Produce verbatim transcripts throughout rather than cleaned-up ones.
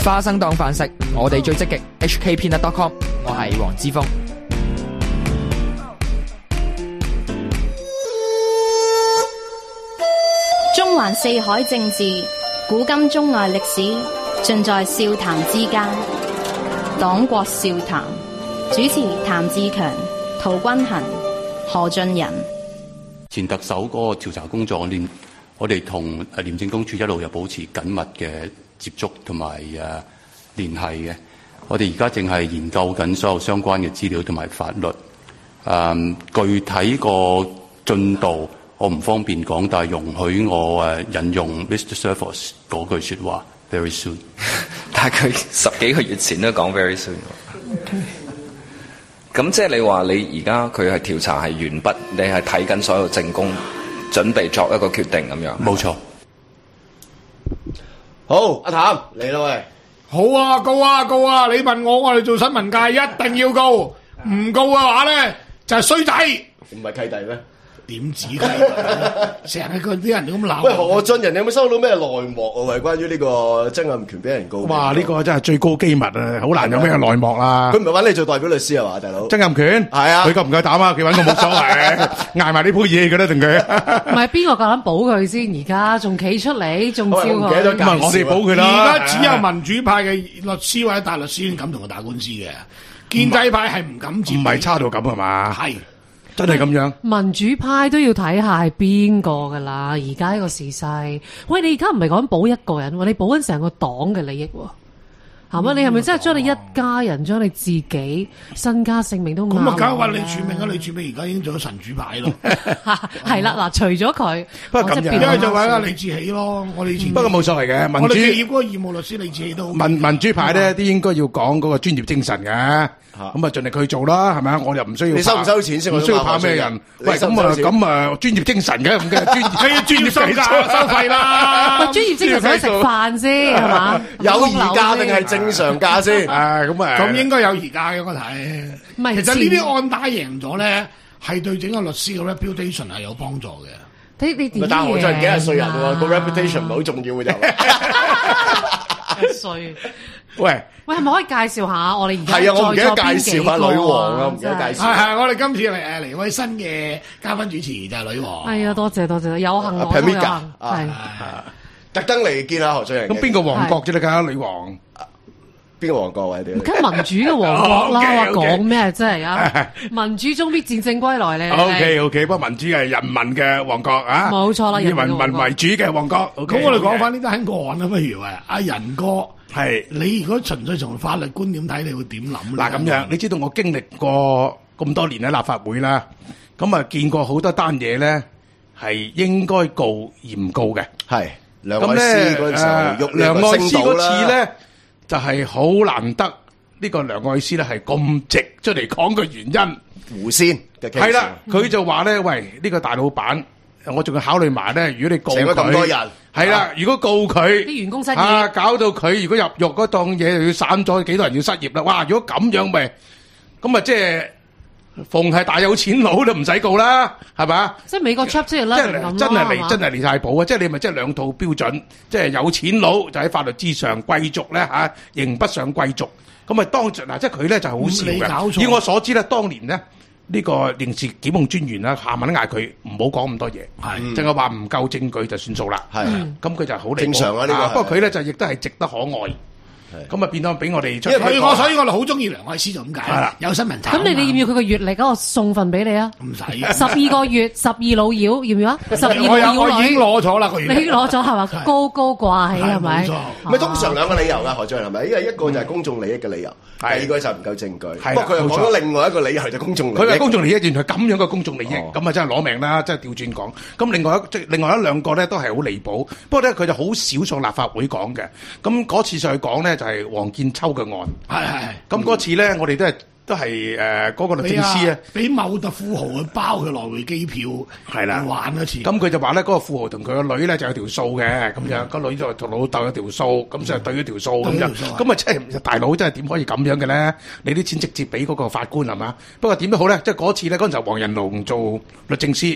花生當飯食，我哋最積極。H K Peanut dot com， 我係黃之鋒。 中環四海政治，古今中外歷史，盡在笑談之間。黨國笑談，主持譚志強、陶君行、何俊仁。 前特首嗰個調查工作，廉我哋同誒廉政公署一路有保持緊密嘅接觸同埋誒聯繫嘅。我哋而家正係研究緊所有相關嘅資料同埋法律。誒、嗯、具體個進度我唔方便講，但係容許我誒引用 Mister Surfos 嗰句説話 ，very soon。 但係佢十幾個月前都講 very soon。咁即係你話你而家佢係調查係完畢，你係睇緊所有證供，準備作一個決定咁樣。 冇錯。 好，阿譚嚟啦喂。 好啊，告啊告啊！你問我，我哋做新聞界一定要告，唔告嘅話咧就係衰仔。 唔係契弟咩？ 點止契弟？成日佢啲人咁鬧。 喂，何俊仁，你有冇收到咩內幕啊？喂，關於呢個曾蔭權俾人告。 哇！呢、這個真係最高機密啊，好難有咩內幕啦。 佢唔係揾你做代表律師係嘛，大佬？ 曾蔭權係啊， 佢夠唔夠膽啊？佢揾我冇所謂，捱埋呢鋪嘢嘅啦，定佢。 唔係邊個夠膽保佢先？而家仲企出嚟，仲照佢。 唔記得咗介紹。 我哋保佢啦。 而家只有民主派嘅律師或者大律師先敢同佢打官司嘅，建制派係唔敢接。 唔係差到咁係嘛？ 係。 真係咁樣， 民主派都要睇下係邊個噶啦。而家呢個時勢，喂，你而家唔係講保一個人喎，你保緊成個黨嘅利益喎，係嘛？你係咪真係將你一家人、將你自己身家性命都咁啊？梗係話李柱銘啊，李柱銘而家已經做咗神主牌咯。 係啦，嗱，除咗佢， 不過咁樣， 因為就揾阿李志喜咯。我哋以前不過冇所謂嘅，民主我哋業嗰個義務律師李志喜都民民主派咧，啲應該要講嗰個專業精神嘅。咁啊，盡力去做啦，係咪啊？我又唔需要。 你收唔收錢先？ 唔需要怕咩人？喂，咁啊，咁啊，專業精神嘅咁嘅專業， 係專業收價收費啦。 喂，專業精神使食飯先係嘛？ 有議價定係正常價先？ 誒，咁啊， 咁應該有議價嘅我睇。 唔係， 其實呢啲案打贏咗咧，係對整個律師嘅 reputation 係有幫助嘅。 你你點？ 但係我真係幾廿歲人喎，個 reputation 唔係好重要嘅就。 歲。 喂喂，係咪可以介紹下我哋而家係啊？我唔記得介紹下女王啊，唔記得介紹。 係係，我哋今次嚟誒嚟位新嘅嘉賓主持就係女王。 係啊，多謝多謝，有幸我都有幸。係特登嚟見下何俊仁。 咁邊個王國啫？你㗎女王？ 邊個王國位啲？ 梗係民主嘅王國啦！話講咩真係啊？民主終必戰勝歸來咧。 O K O K，不過民主係人民嘅王國啊。 冇錯啦， 以民民為主嘅王國。 咁我哋講翻呢單個案啦，不如啊，阿仁哥。 係你如果純粹從法律觀點睇，你會點諗咧？ 嗱咁樣，你知道我經歷過咁多年喺立法會啦，咁啊見過好多單嘢咧，係應該告而唔告嘅。 係梁愛詩嗰陣時候， 梁愛詩嗰次咧就係好難得，呢個梁愛詩咧係咁直出嚟講嘅原因。 胡仙嘅係啦，佢就話咧，喂，呢個大老闆，我仲要考慮埋咧，如果你告佢咁多人。 係啦，如果告佢啲員工失業， 啊，搞到佢如果入獄嗰檔嘢又要散咗，幾多人要失業啦？哇！如果咁樣咪，咁啊即係逢係大有錢佬都唔使告啦，係咪？ 即係美國 chap 即係啦， 真係真係離真係離晒譜啊！即係你咪即係兩套標準，即係有錢佬就喺法律之上，貴族咧嚇刑不上貴族。咁啊當嗱，即係佢咧就好笑嘅。以我所知咧，當年咧。呢個刑事檢控專員啦，下文都嗌佢唔好講咁多嘢，係淨係話唔夠證據就算數啦。係咁佢就好正常啊呢個。不過佢咧就亦都係值得可愛。咁啊變咗俾我哋出。 因為佢我所以我哋好中意梁愛詩就咁解。係啦，有新聞查。 咁你哋要唔要佢個月曆嗰個送份俾你啊？ 唔使。 十二個月，十二老妖，要唔要啊？十二老妖女。我已經攞咗啦個月曆。 你已經攞咗係嘛？高高掛起係咪？ 冇錯。咪通常兩個理由㗎，何俊仁係咪？因為一個就係公眾利益嘅理由，第二個就係唔夠證據。不過佢又講咗另外一個理由就公眾利益。 佢係公眾利益，原來咁樣嘅公眾利益，咁啊真係攞命啦！真係調轉講。咁另外一即係另外一兩個咧都係好離譜，不過咧佢就好少上立法會講嘅。咁嗰次上去講咧就係黃建秋嘅案。係係。咁嗰次咧我哋都係。都係誒嗰個律政司啊， 俾某特富豪去包佢來回機票，係啦，玩一次。 咁佢就話咧，嗰個富豪同佢個女咧就有條數嘅，咁樣個女就同老豆有條數，咁就對咗條數咁樣。咁啊，即係大佬真係點可以咁樣嘅咧？你啲錢直接俾嗰個法官係嘛？不過點都好咧，即係嗰次咧，嗰陣時候黃仁龍做律政司，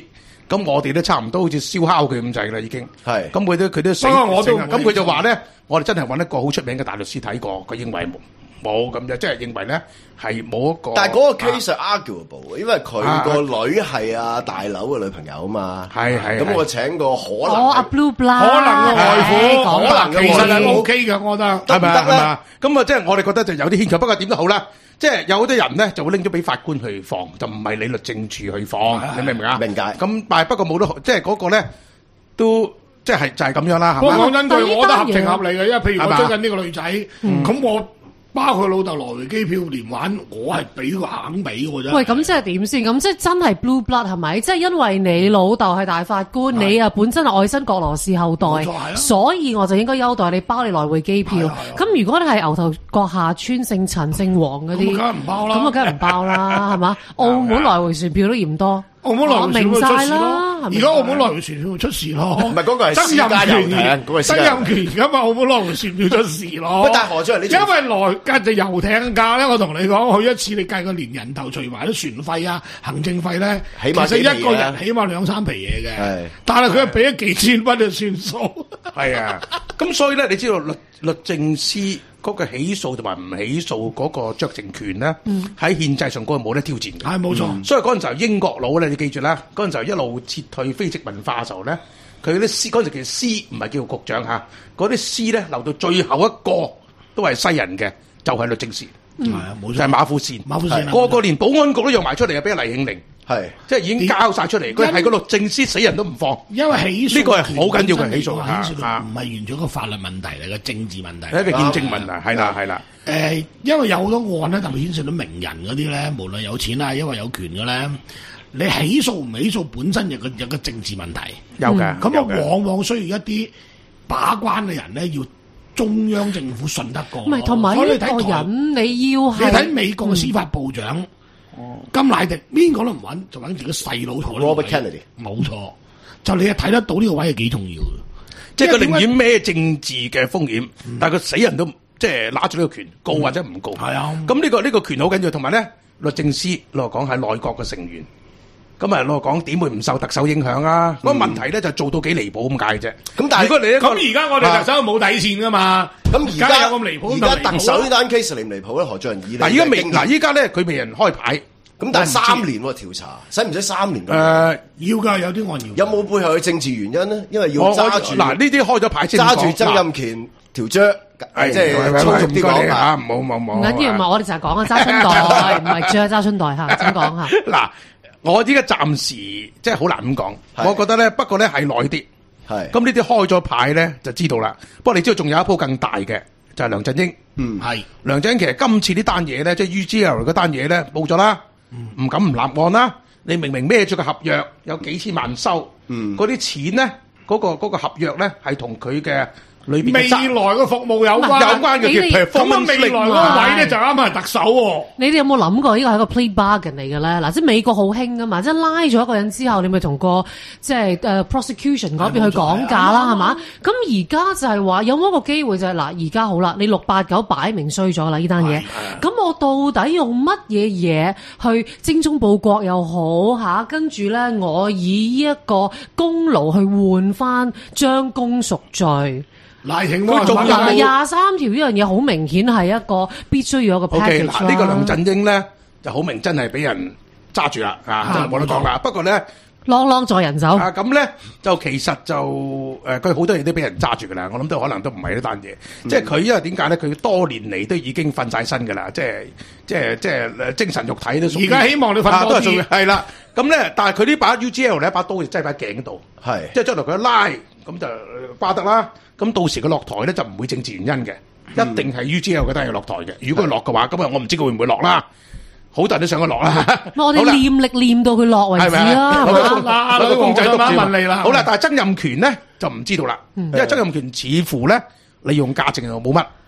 咁我哋都差唔多好似燒烤佢咁滯啦，已經。 係。 咁佢都佢都死不過我都咁佢就話咧，我哋真係揾一個好出名嘅大律師睇過，佢認為冇咁就即係認為咧係冇一個。 但係嗰個 case 係 arguable，因為佢個女係阿大佬嘅女朋友啊嘛。 係係。 咁我請個可能。 哦，阿 Blue Blood。 可能嘅外父， 可能其實係 O K 嘅，我覺得。 係咪係咪？咁啊，即係我哋覺得就有啲牽強，不過點都好啦。即係有好多人咧就會拎咗俾法官去放，就唔係你律政處去放，你明唔明啊？ 明解。 咁但係不過冇得，即係嗰個咧都即係就係咁樣啦。 不過講真句，我覺得合情合理嘅，因為譬如我追緊呢個女仔，咁我包佢老豆來回機票連玩，我係俾佢肯俾嘅啫。 喂，咁即係點先？咁即係真係 Blue Blood 係咪？即係因為你老豆係大法官，你啊本身係愛新覺羅氏後代，所以我就應該優待你，包你來回機票。咁如果你係牛頭角下村姓陳姓黃嗰啲， 咁梗係唔包啦。 咁啊，梗係唔包啦，係嘛？澳門來回船票都嫌多。 澳門來回船票出事咯，而家澳門來回船票出事咯， 唔係嗰個係曾蔭權， 嗰個曾蔭權而家咪澳門來回船票出事咯。 喂，但係何俊仁，你因為來隔隻遊艇價咧，我同你講，去一次你計個連人頭除埋啲船費啊、行政費咧， 起碼其實一個人起碼兩三皮嘢嘅。 係， 但係佢係俾咗幾千蚊就算數。 係啊，咁所以咧，你知道律律政司嗰個起訴同埋唔起訴嗰個酌情權咧，喺憲制上嗰個冇得挑戰嘅。 係冇錯。 所以嗰陣時候英國佬咧，你記住啦，嗰陣時候一路撤退非殖民化嘅時候咧，佢啲司嗰陣時叫司，唔係叫局長嚇，嗰啲司咧留到最後一個都係西人嘅，就係律政司。 係啊，冇錯。 就係馬富善， 馬富善個個連保安局都用埋出嚟啊，俾黎慶寧。 係， 即係已經交晒出嚟，佢係個律政司死人都唔放， 因為起訴呢個係好緊要嘅起訴啊，唔係完全一個法律問題嚟嘅，政治問題， 係一個憲政問題，係啦係啦。 誒，因為有好多案咧，特別牽涉到名人嗰啲咧，無論有錢啊，因為有權嘅咧，你起訴唔起訴本身有個有個政治問題， 有嘅。 咁啊，往往需要一啲把關嘅人咧，要中央政府信得過。 唔係，同埋呢個人你要係你睇美國嘅司法部長。甘迺迪邊個都唔揾，就揾自己細佬坐。 Robert Kennedy 冇錯，就你係睇得到呢個位係幾重要嘅， 即係佢寧願孭政治嘅風險，嗯、但係佢死人都即係拿住呢個權告或者唔告。係、嗯、啊，咁呢、呢個呢、呢個權好緊要，同埋咧律政司攞講係內閣嘅成員，咁啊攞講點會唔受特首影響啊？嗰、嗯、個問題咧就做到幾離譜咁解啫。咁但係如果你咁而家我哋特首冇底線噶嘛？咁而家有咁離譜， 而家特首呢單 case 離唔離譜咧？何俊仁以嗱，依家未嗱，依家咧佢未人開牌。 咁但係三年喎調查，使唔使三年？ 誒、呃， 要㗎，有啲案要。 有冇背後嘅政治原因咧？因為要揸住嗱呢啲開咗牌先揸住曾蔭權條章，即係粗俗啲講嚇，唔好唔好唔好。 唔緊要，唔係我哋就係講啊，揸春袋，唔係著揸春袋嚇，點講嚇？ 嗱，我依家暫時即係好難咁講，我覺得咧，不過咧係耐啲。係。咁呢啲開咗牌咧就知道啦。不過你知道仲有一鋪更大嘅，就係梁振英。 嗯，係。 梁振英其實今次呢單嘢咧，即係 U G L 嗰單嘢咧，報咗啦。唔、嗯、敢唔立案啦！你明明孭住個合約有幾千萬收，嗰、嗯、啲錢咧，嗰、那個嗰、那個合約咧係同佢嘅裏邊未來嘅服務有關，有關嘅。咁啊，未來嗰個位咧就啱係特首喎。 你哋有冇諗過呢個係一個 plea bargain 嚟嘅咧？嗱，即係美國好興噶嘛，即係拉咗一個人之後，你咪同個即係誒、uh, prosecution 嗰邊去講價啦，係嘛？咁而家就係話有冇一個機會就係、是、嗱，而家好啦，你六八九擺明衰咗啦呢單嘢，咁我到底用乜嘢嘢去精忠報國又好嚇？跟住咧，我以呢一個功勞去換翻將功贖罪。 賴廷佢仲有廿三條呢樣嘢，好明顯係一個必須要有一個 package。 嗱，呢個梁振英咧就好明真係俾人揸住啦，啊，真係冇得講啦。不過咧， 啷啷在人手啊，咁咧就其實就誒，佢好多嘢都俾人揸住噶啦。我諗都可能都唔係呢單嘢，即係佢因為點解咧？佢多年嚟都已經瞓晒身噶啦，即係即係即係精神肉體都屬於。 而家希望你瞓多啲， 係啦。咁咧，但係佢呢把 U G L 咧，一把刀就擠喺頸度，係即係將來佢一拉咁就瓜得啦。咁到時佢落台咧就唔會政治原因嘅，一定係 U G L 覺得要落台嘅。如果佢落嘅話，咁啊我唔知佢會唔會落啦。好多人都想佢落啦。 我哋念力念到佢落為止啦。 嗱，個公仔都問你啦。 好啦，但係曾蔭權咧就唔知道啦，因為曾蔭權似乎咧利用價值又冇乜。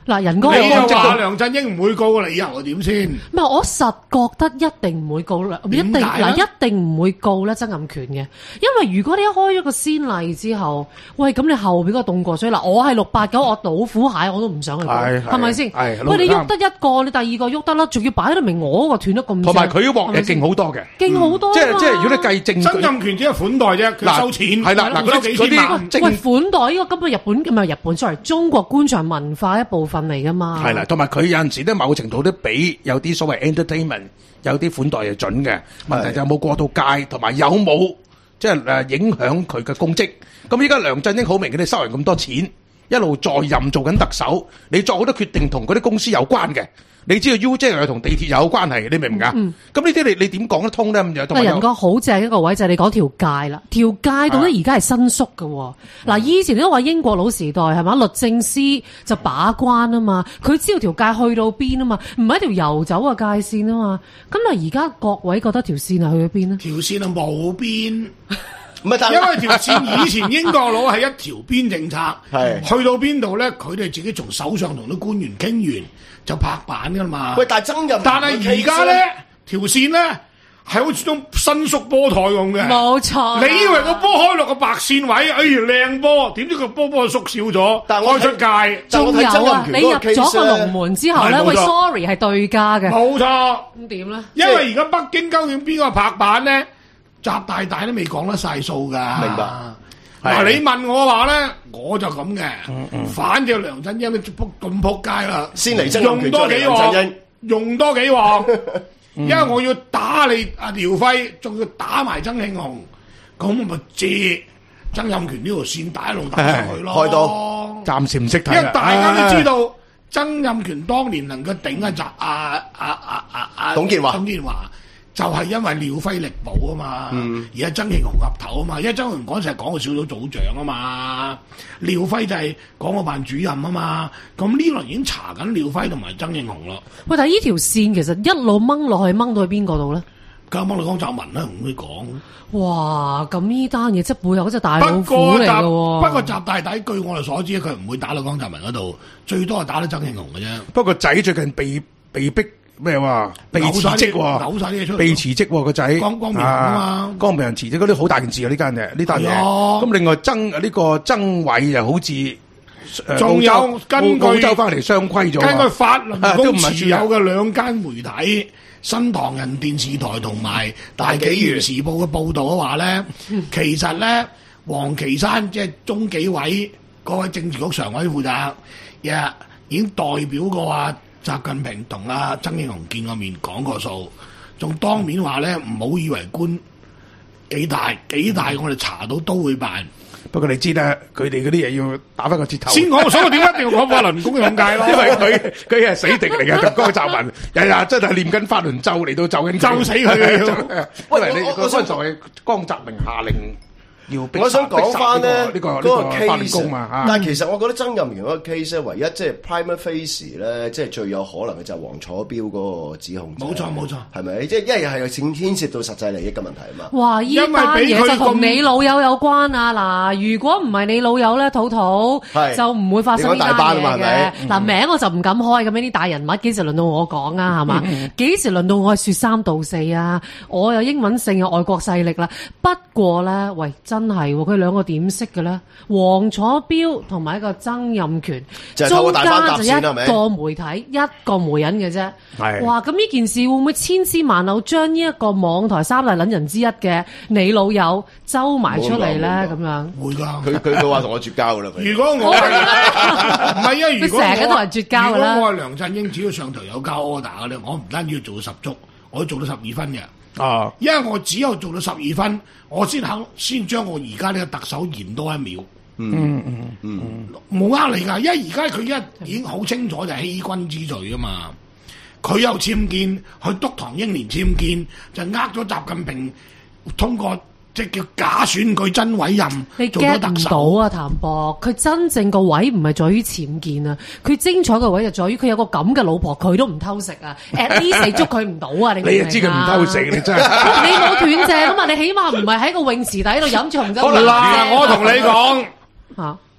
嗱，人哥， 你又話梁振英唔會告嘅理由係點先？ 唔係，我實覺得一定唔會告啦，一定嗱，一定唔會告咧曾蔭權嘅，因為如果你一開咗個先例之後，喂，咁你後邊嗰個凍過水嗱，我係六八九，我老虎蟹我都唔想去告，係咪先？喂，你喐得一個，你第二個喐得啦，仲要擺到明我嗰個斷得咁， 同埋佢嗰鑊嘢勁好多嘅， 勁好多， 即係即係如果你計證據， 曾蔭權只係款待啫，佢收錢係啦，嗱嗰啲嗰啲喂款待呢個根本日本唔係日本 ，sorry， 中國官場文化一部分嚟噶嘛。 係啦，同埋佢有陣時咧，某程度都比有啲所謂 entertainment 有啲款待係準嘅。問題就有冇過到界，同埋有冇即係誒影響佢嘅公職。咁依家梁振英好明顯，你收人咁多錢，一路在任做緊特首，你作好多決定同嗰啲公司有關嘅。你知道 U 即係同地鐵有關係，你明唔明啊？咁呢啲你你點講得通咧？咁但係人哥好正一個位就係你講條界啦，條界到底而家係伸縮嘅喎。嗱，以前你都話英國佬時代係嘛，律政司就把關啊嘛，佢知道條界去到邊啊嘛，唔係一條遊走嘅界線啊嘛。咁啊，而家各位覺得條線係去咗邊呢？ 條線係冇邊。唔係，因為條線以前英國佬係一條邊政策，係去到邊度咧？佢哋自己從手上同啲官員傾完就拍板噶嘛。喂，但係曾蔭，但係而家咧條線咧係好似種伸縮波台咁嘅。冇錯。你以為個波開落個白線位，哎呀靚波，點知個波波縮小咗，但開出界。 仲有啊，你入咗個龍門之後咧，喂 ，sorry 係對家嘅。 冇錯。 咁點咧？ 因為而家北京究竟邊個拍板咧？習大大都未講得晒數㗎，明白？嗱，你問我話咧，我就咁嘅。嗯嗯、反正梁振英都撲咁撲街啦，先嚟用多幾鑊，用多幾鑊，因為我要打你阿廖輝，仲要打埋曾慶紅，咁咪借曾蔭權呢條線打一路打上去咯。開刀， 暫時唔識睇。 因為大家都知道，曾蔭權當年能夠頂一集阿阿阿阿阿董建華。董建華就係因為廖輝力保啊嘛，而家曾慶紅岌頭啊嘛，因為曾慶紅嗰陣時係講個小組組長啊嘛，廖輝就係講個辦主任啊嘛，咁呢輪已經查緊廖輝同埋曾慶紅咯。 喂，但係呢條線其實一路掹落去掹到去邊個度咧？ 梗係掹到江澤民啦，唔會講。 哇！咁呢單嘢即係背後嗰隻大老虎嚟嘅喎。 不過習大大據我哋所知，佢唔會打到江澤民嗰度，最多係打到曾慶紅嘅啫。 不過仔最近被被逼。咩話？被辭職喎， 扭曬啲嘢出嚟， 被辭職喎個仔。 光光明啊嘛， 光明人辭職嗰啲好大件事啊！呢間嘢呢單嘢。咁另外曾呢個曾偉又好似， 仲有根據澳洲翻嚟雙規咗。 根據法輪功持有嘅兩間媒體，新唐人電視台同埋大紀元時報嘅報導嘅話咧，其實咧黃岐山即係中紀委嗰位政治局常委負責，亦已經代表過話。習近平同阿曾慶紅見過面講過數，仲當面話咧唔好以為官幾大幾大，我哋查到都會辦。 不過你知啦，佢哋嗰啲嘢要打翻個折頭。 先講，所以點解一定要講法輪功咁解咯？ 因為佢佢係死敵嚟嘅，同江澤民日日真係念緊法輪咒嚟到咒緊咒死佢。 因為你嗰陣就係江澤民下令。 我想講翻咧呢個嗰個 case 啊， 但係其實我覺得曾蔭權嗰個 case 咧，唯一即係 prima facie 咧，即係最有可能嘅就係黃楚標嗰個指控。 冇錯冇錯， 係咪？即係因為係牽涉到實際利益嘅問題啊嘛。 哇！依單嘢就同你老友有關啊！嗱，如果唔係你老友咧，土土就唔會發生呢單嘢嘅。嗱，名我就唔敢開咁樣啲大人物，幾時輪到我講啊？係嘛？幾時輪到我係説三道四啊？我有英文性嘅外國勢力啦。不過咧，喂真係喎，佢兩個點識嘅咧？黃楚標同埋一個曾蔭權，中間就一個媒體，一個媒人嘅啫。係哇，咁呢件事會唔會千絲萬縷將呢一個網台三大撚人之一嘅你老友周埋出嚟咧？咁樣會㗎。 佢佢佢話同我絕交㗎啦。 如果我唔係啊，如果成日都係絕交㗎啦。 如果我係梁振英，只要上頭有交 order 嘅咧，我唔單止要做到十足，我要做到十二分嘅。啊！因為我只有做到十二分，我先肯先將我而家呢個特首延多一秒。嗯嗯嗯，冇呃你㗎，因為而家佢一已經好清楚就係欺君之罪㗎嘛。佢有僭建，去督唐英年僭建，就呃咗習近平通過。即係叫假選舉真委任， 你 get 唔到啊，譚博？佢真正個位唔係在於僭建啊，佢精彩個位就在於佢有個咁嘅老婆，佢都唔偷食啊 ！at least 你捉佢唔到啊！你你又知佢唔偷食，你真係你冇斷正啊嘛！你起碼唔係喺個泳池底度飲長洲。 嗱，我同你講嚇，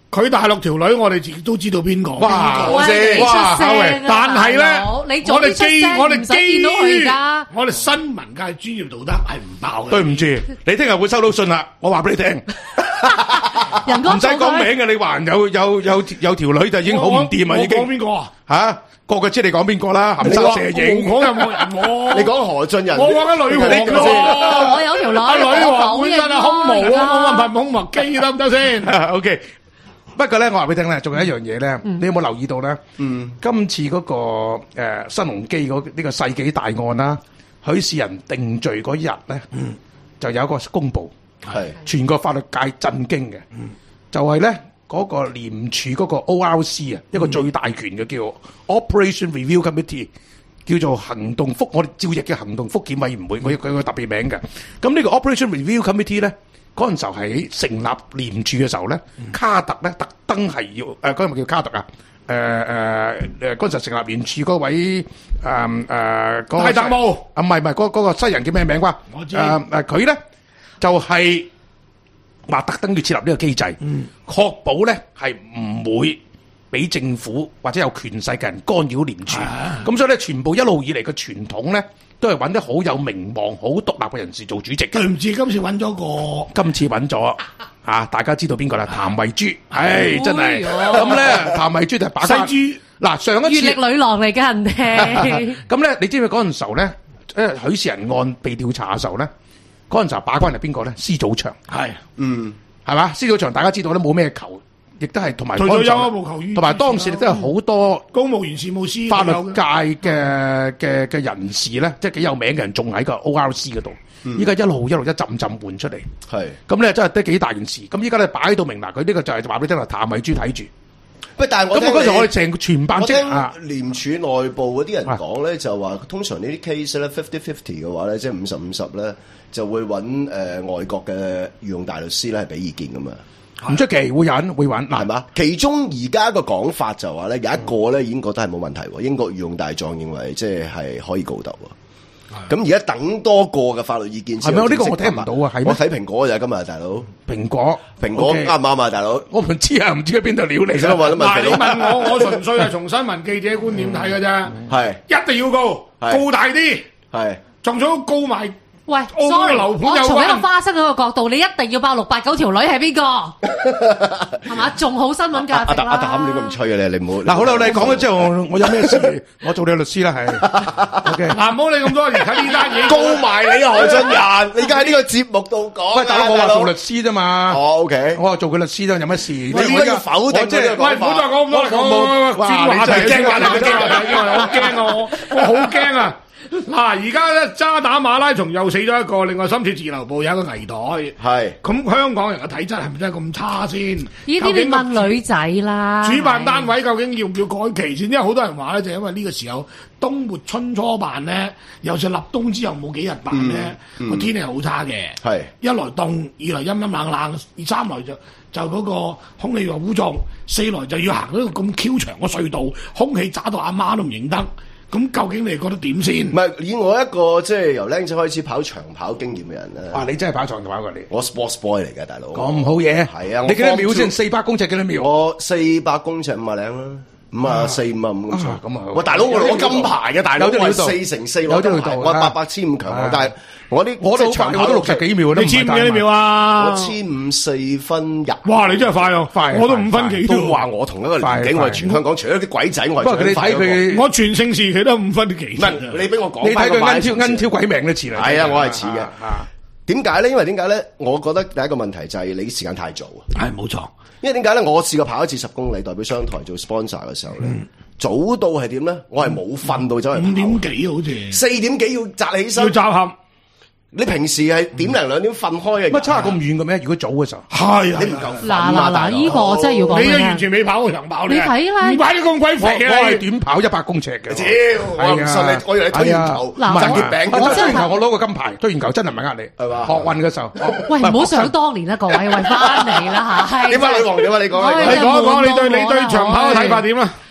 佢大陸條女，我哋自己都知道邊個。 哇！ 我先哇， 但係咧，我哋基我哋基於我哋新聞界專業道德係唔爆嘅。 對唔住，你聽日會收到信啦，我話俾你聽。 人工唔使講名嘅，你話有有有有條女就已經好唔掂啊！已經講邊個啊？ 嚇，個個知你講邊個啦，含沙射影。 我講有冇人喎？ 你講何俊仁， 我講緊女王咯。 我有條女， 阿女王本身係胸毛啊，我問問胸毛機得唔得先 ？OK。不過咧，我話俾你聽咧，仲有一樣嘢咧，你有冇留意到咧？嗯，今次嗰個誒新鴻基嗰呢個世紀大案啦，許仕仁定罪嗰日咧，就有一個公佈，係全個法律界震驚嘅，就係咧嗰個廉署嗰個 O R C 啊，一個最大權嘅叫 Operation Review Committee，叫做行動覆我哋照譯嘅行動覆檢委員會，佢佢個特別名嘅。咁呢個 Operation Review Committee 咧。嗰陣時候喺成立廉署嘅時候咧，卡特咧特登係要誒嗰陣咪叫卡特啊？誒誒誒嗰陣時候成立廉署嗰位誒誒嗰個係特務啊，唔係唔係嗰嗰個西人叫咩名啩？ 我知誒誒佢咧就係話特登要設立呢個機制，確保咧係唔會俾政府或者有權勢嘅人干擾廉署。咁所以咧，全部一路以嚟嘅傳統咧。都係揾啲好有名望、好獨立嘅人士做主席。 對唔住，今次揾咗個， 今次揾咗嚇，大家知道邊個啦？譚慧珠，唉，真係咁咧。譚慧珠就係把關。西珠嗱，上一次月曆女郎嚟嘅人哋。 咁咧，你知唔知嗰陣時候咧？誒，許仕仁案被調查嘅時候咧，嗰陣時候把關係邊個咧？施祖祥係， 嗯，係嘛？施祖祥大家知道咧，冇咩球。亦都係同埋， 退咗休冇球員， 同埋當時亦都係好多公務員事務司法律界嘅嘅嘅人士咧，即係幾有名嘅人，仲喺個 O R C 嗰度。依家一路一路一浸浸換出嚟，係咁咧，真係都幾大件事。咁依家咧擺到明嗱，佢呢個就係話俾你聽啦，譚慧珠睇住。 喂，但係我咁嗰陣我哋成個全辦職啊， 廉署內部嗰啲人講咧，就話通常呢啲 case 咧 fifty fifty 嘅話咧，即係五十五十咧，就會揾誒外國嘅御用大律師咧係俾意見噶嘛。 唔出奇會揾會揾嗱， 係嘛？其中而家個講法就話咧，有一個咧已經覺得係冇問題喎。英國御用大狀認為即係係可以告得喎。咁而家等多個嘅法律意見先。係咪？我呢個我聽唔到啊！係我睇蘋果咋今日大佬？蘋果蘋果啱唔啱啊，大佬？我唔知啊，唔知喺邊度料嚟㗎嘛？ 嗱，你問我，我純粹係從新聞記者觀點睇㗎啫。係一定要告，告大啲，係仲想告埋。 喂 ，sorry，我從一個花生嗰個角度，你一定要爆六八九條女係邊個？係嘛？仲好新聞價值啦。阿阿膽你都唔吹嘅你，你唔好。 嗱，好啦，你講咗之後，我有咩事？我做你律師啦，係。OK。 嗱，唔好理咁多，而家呢單嘢告埋你啊，何俊仁！你而家喺呢個節目度講。 喂，大佬，我話做律師啫嘛。 哦 OK。 我話做佢律師啫，有乜事？ 你而家要否定即係？ 喂，唔好再講咁多嚟講。轉話題，轉話題，轉話題，因為我驚啊，我我好驚啊！嗱，而家咧渣打馬拉松又死咗一個，另外深水自流部有一個危殆，係咁香港人嘅體質係咪真係咁差先？ 呢啲你問女仔啦。主辦單位究竟要唔要改期先？因為好多人話咧，就係因為呢個時候冬末春初辦咧，又是立冬之後冇幾日辦咧，個、嗯嗯、天氣好差嘅。係一來凍，二來陰陰冷冷，二三來就就嗰個空氣又污糟，四來就要行嗰個咁 Q 長嘅隧道，空氣渣到阿媽都唔認得。咁究竟你覺得點先？唔係以我一個即係由僆仔開始跑長跑經驗嘅人咧。 啊，你真係跑長跑過你？ 我 sports boy 嚟嘅大佬。 咁好嘢。係啊，你幾多秒先？四百公尺幾多秒？ 我四百公尺五啊零啦，五啊四五啊五咁長。咁啊，喂大佬，我攞金牌嘅大佬，我四乘四攞金牌，我八百千五強項，但係我啲我都長跑都六十幾秒， 你千五幾多秒啊？ 我千五四分入。 哇！你真係快啊！快，我都五分幾。 都話我同一個年紀，我係全香港除咗啲鬼仔，我係最快嗰個。我全盛時期都五分幾。 唔係，你俾我講。 你睇佢恩挑恩挑鬼命都似啦。 係啊，我係似嘅。點解咧？因為點解咧？我覺得第一個問題就係你時間太早啊。 係冇錯。因為點解咧？我試過跑一次十公里，代表商台做 sponsor 嘅時候咧。早到係點咧？我係冇瞓到走去跑。五點幾好似。四點幾要扎起身。要扎合。你平時係點零兩點瞓開嘅？ 乜差咁遠嘅咩？如果早嘅時候。 係啊。你唔夠。 嗱嗱嗱，呢個我真係要講。 你都完全未跑過長跑。 你睇啦。 唔怪你咁鬼肥嘅。 我係短跑一百公尺嘅。 屌，我唔信你，我以為你推完球。 嗱， 賺月餅。 我推完球，我攞個金牌。推完球真係唔係呃你。係嘛？學運嘅時候。 喂，唔好想當年啦，各位，喂翻嚟啦嚇。 點解女王點啊？你講。 你講一講你對你對長跑嘅睇法點啊？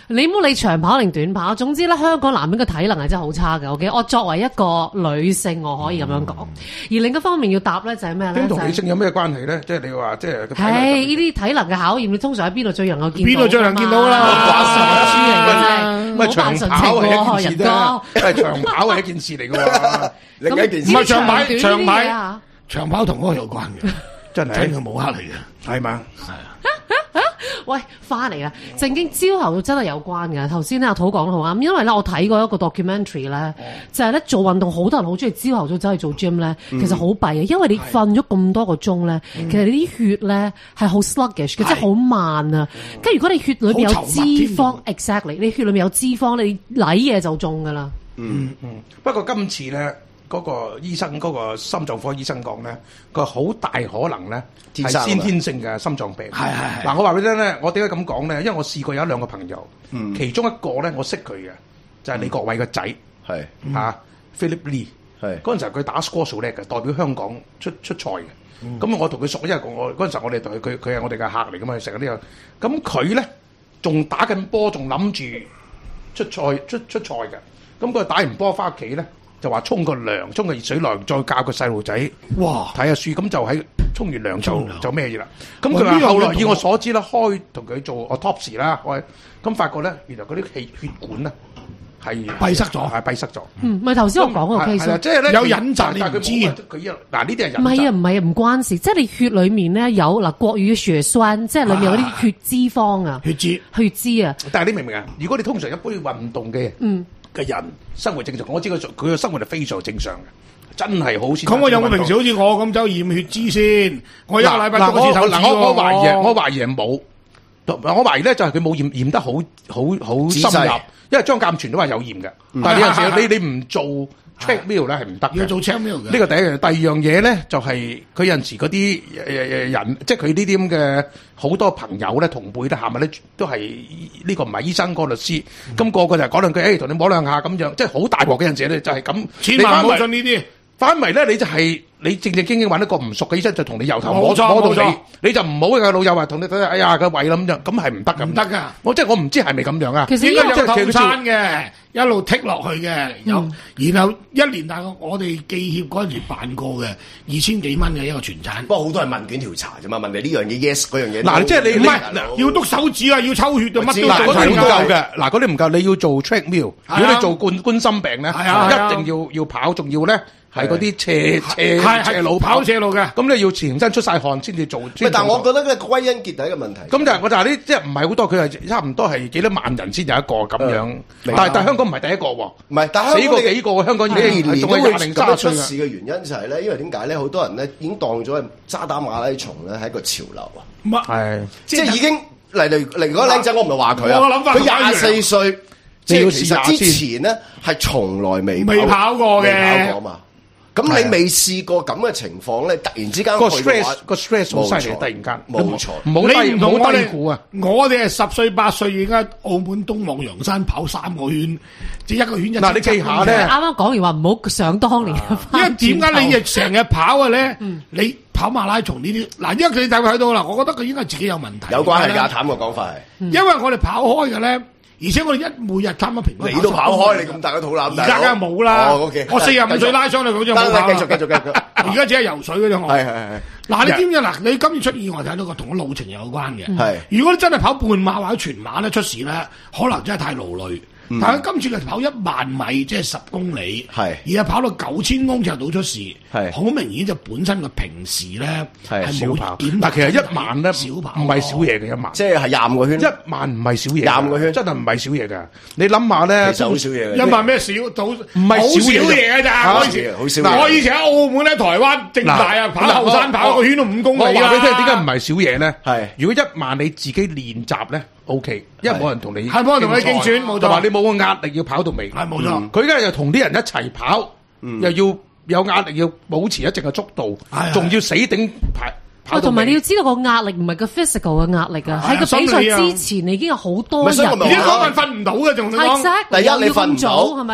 你唔好理長跑定短跑，總之咧，香港男人嘅體能係真係好差嘅。OK，我作為一個女性，我可以咁樣講。嗯、而另一方面要答咧就係咩咧？ 咁同女性有咩關係咧？即係你話即係係呢啲體能嘅考驗，你通常喺邊度最能夠見到？ 邊度最能見到啦？ 話書嚟嘅啫， 唔係長跑係一件事啫，係長跑係一件事嚟嘅喎。 另一件事唔係長跑，長跑啊， 長跑同嗰個有關嘅， 真係真係冇黑嚟嘅， 係嘛？ 係啊。 喂，翻嚟啦！正經朝頭真係有關嘅。頭先咧阿土講得好啱，因為咧我睇過一個 documentary 咧，哦、就係咧做運動好多人好中意朝頭早走去做 gym 咧，其實好弊嘅，因為你瞓咗咁多個鐘咧，嗯、其實你啲血咧係好 sluggish 嘅，即係好慢啊。跟住、嗯、如果你血裏面有脂肪 ，exactly， 你血裏面有脂肪，你舐嘢就中噶啦。 嗯嗯。不過今次咧。嗰個醫生，嗰、嗰個心臟科醫生講咧，佢好大可能咧係先天性嘅心臟病。係係係。嗱，我話俾你聽咧，我點解咁講咧？因為我試過有一兩個朋友，嗯、其中一個咧我識佢嘅，就係、係、李國偉個仔，係嚇 Philip Lee。係嗰陣時候佢打 squash 好叻嘅，代表香港出出賽嘅。咁、嗯、我同佢熟，因為我嗰陣時候我哋同佢，佢佢係我哋嘅客嚟㗎嘛，成日呢個。咁佢咧仲打緊波，仲諗住出賽出出賽嘅。咁佢打完波翻屋企咧。就話沖個涼，沖個熱水涼，再教個細路仔，哇！睇下書，咁就喺沖完涼就就咩嘢啦。咁佢話後來以我所知啦，開同佢做 autopsy 啦，開咁發覺咧，原來嗰啲氣血管咧係閉塞咗， 係閉塞咗。 嗯，咪頭先我講個 case， 即係咧有隱疾，你唔知嘅。 佢一嗱呢啲係隱疾。 唔係啊，唔係啊，唔關事。即係你血裡面咧有嗱國語嘅血栓，即係裡面有啲血脂肪啊， 血脂血脂啊。但係你明唔明啊？如果你通常一般運動嘅，嗯。嘅人生活正常，我知佢佢嘅生活係非常正常嘅，真係好似。咁我有冇平時好似我咁走驗血脂先？我一個禮拜做一次頭。 嗱我我懷疑，我懷疑係冇。我懷疑咧就係佢冇驗驗得好好好深入，因為張鑑全都話有驗嘅，但係你有陣時你你唔做 treadmill 咧係唔得嘅。 要做 treadmill 嘅。呢個第一樣，第二樣嘢咧就係佢有陣時嗰啲誒誒人，即係佢呢啲咁嘅好多朋友咧同輩咧，係咪咧都係呢個唔係醫生個律師，咁個個就係講兩句，誒同你摸兩下咁樣，即係好大鑊嘅陣時咧就係咁。 千萬唔好信呢啲。 反為咧，你就係你正正經經揾一個唔熟嘅醫生，就同你由頭摸摸到你，你就唔好嘅老友話同你睇下，哎呀個胃啦咁樣，咁係唔得㗎，唔得㗎。我即係我唔知係咪咁樣啊？ 其實應該有套餐嘅，一路剔落去嘅，有然後一年大概我哋記協嗰陣時辦過嘅，二千幾蚊嘅一個全餐。 不過好多係問卷調查啫嘛，問你呢樣嘢 yes 嗰樣嘢。 嗱，即係你唔係要篤手指啊，要抽血啊，乜都嗰啲唔夠嘅。嗱，嗰啲唔夠，你要做 treadmill。如果你做冠冠心病咧，一定要要跑，仲要咧。係嗰啲斜斜斜路跑斜路嘅，咁你要全身出晒汗先至做。 但係我覺得咧歸因結底嘅問題。 咁就係我就係呢，即係唔係好多，佢係差唔多係幾多萬人先有一個咁樣。但係但係香港唔係第一個喎， 唔係，但係死過幾個香港已經年年都會廿零卅歲出事嘅原因就係咧，因為點解咧？好多人咧已經當咗係渣打馬拉松咧係一個潮流啊。 唔係， 即係已經嚟嚟嚟嗰個僆仔，我唔係話佢啊。 我諗法佢廿四歲，即係其實之前咧係從來未未跑過嘅， 未跑過嘛。咁你未試過咁嘅情況咧？突然之間個 stress 個 stress 好犀利，突然間冇錯， 唔好低唔好低估啊！ 我哋係十歲八歲，而家澳門東望洋山跑三個圈，即係一個圈一。嗱， 你記下咧， 啱啱講完話唔好想當年。 因為點解你亦成日跑嘅咧？你跑馬拉松呢啲嗱，因為你睇睇到啦，我覺得佢應該自己有問題。 有關係㗎，譚嘅講法係， 因為我哋跑開嘅咧。而且我哋一每日差唔多平均， 你都跑開，你咁大個肚腩， 而家梗係冇啦。 哦，OK， 我四十五歲拉傷你嗰張冇跑。 繼續繼續繼續。 而家只係游水嗰種。 係係係。 嗱，你知唔知嗱？你今次出意外睇到個同個路程有關嘅。 係。 如果你真係跑半馬或者全馬咧出事咧，可能真係太勞累。但係今次佢跑一萬米，即係十公里，係而家跑到九千公尺度出事，係好明顯就本身個平時咧係少跑。但其實一萬咧少跑，唔係少嘢嘅一萬， 即係係廿五個圈。 一萬唔係少嘢， 廿五個圈真係唔係少嘢㗎。你諗下咧， 其實好少嘢。 一萬咩少到唔係少嘢㗎咋？ 好少好少。 我以前喺澳門咧、台灣、正大啊跑後山跑個圈都五公里啦。 我話俾你聽，點解唔係少嘢咧？ 係如果一萬你自己練習咧。O K，因為冇人同你係冇人同你競選，冇錯。 就話你冇個壓力要跑到尾， 係冇錯。 佢而家又同啲人一齊跑，又要有壓力，要保持一定嘅速度，仲要死頂排跑到尾。 同埋你要知道個壓力唔係個 physical 嘅壓力啊，喺個比賽之前你已經有好多人， 已經可能瞓唔到嘅，仲講。 第一你瞓唔到， 係咪？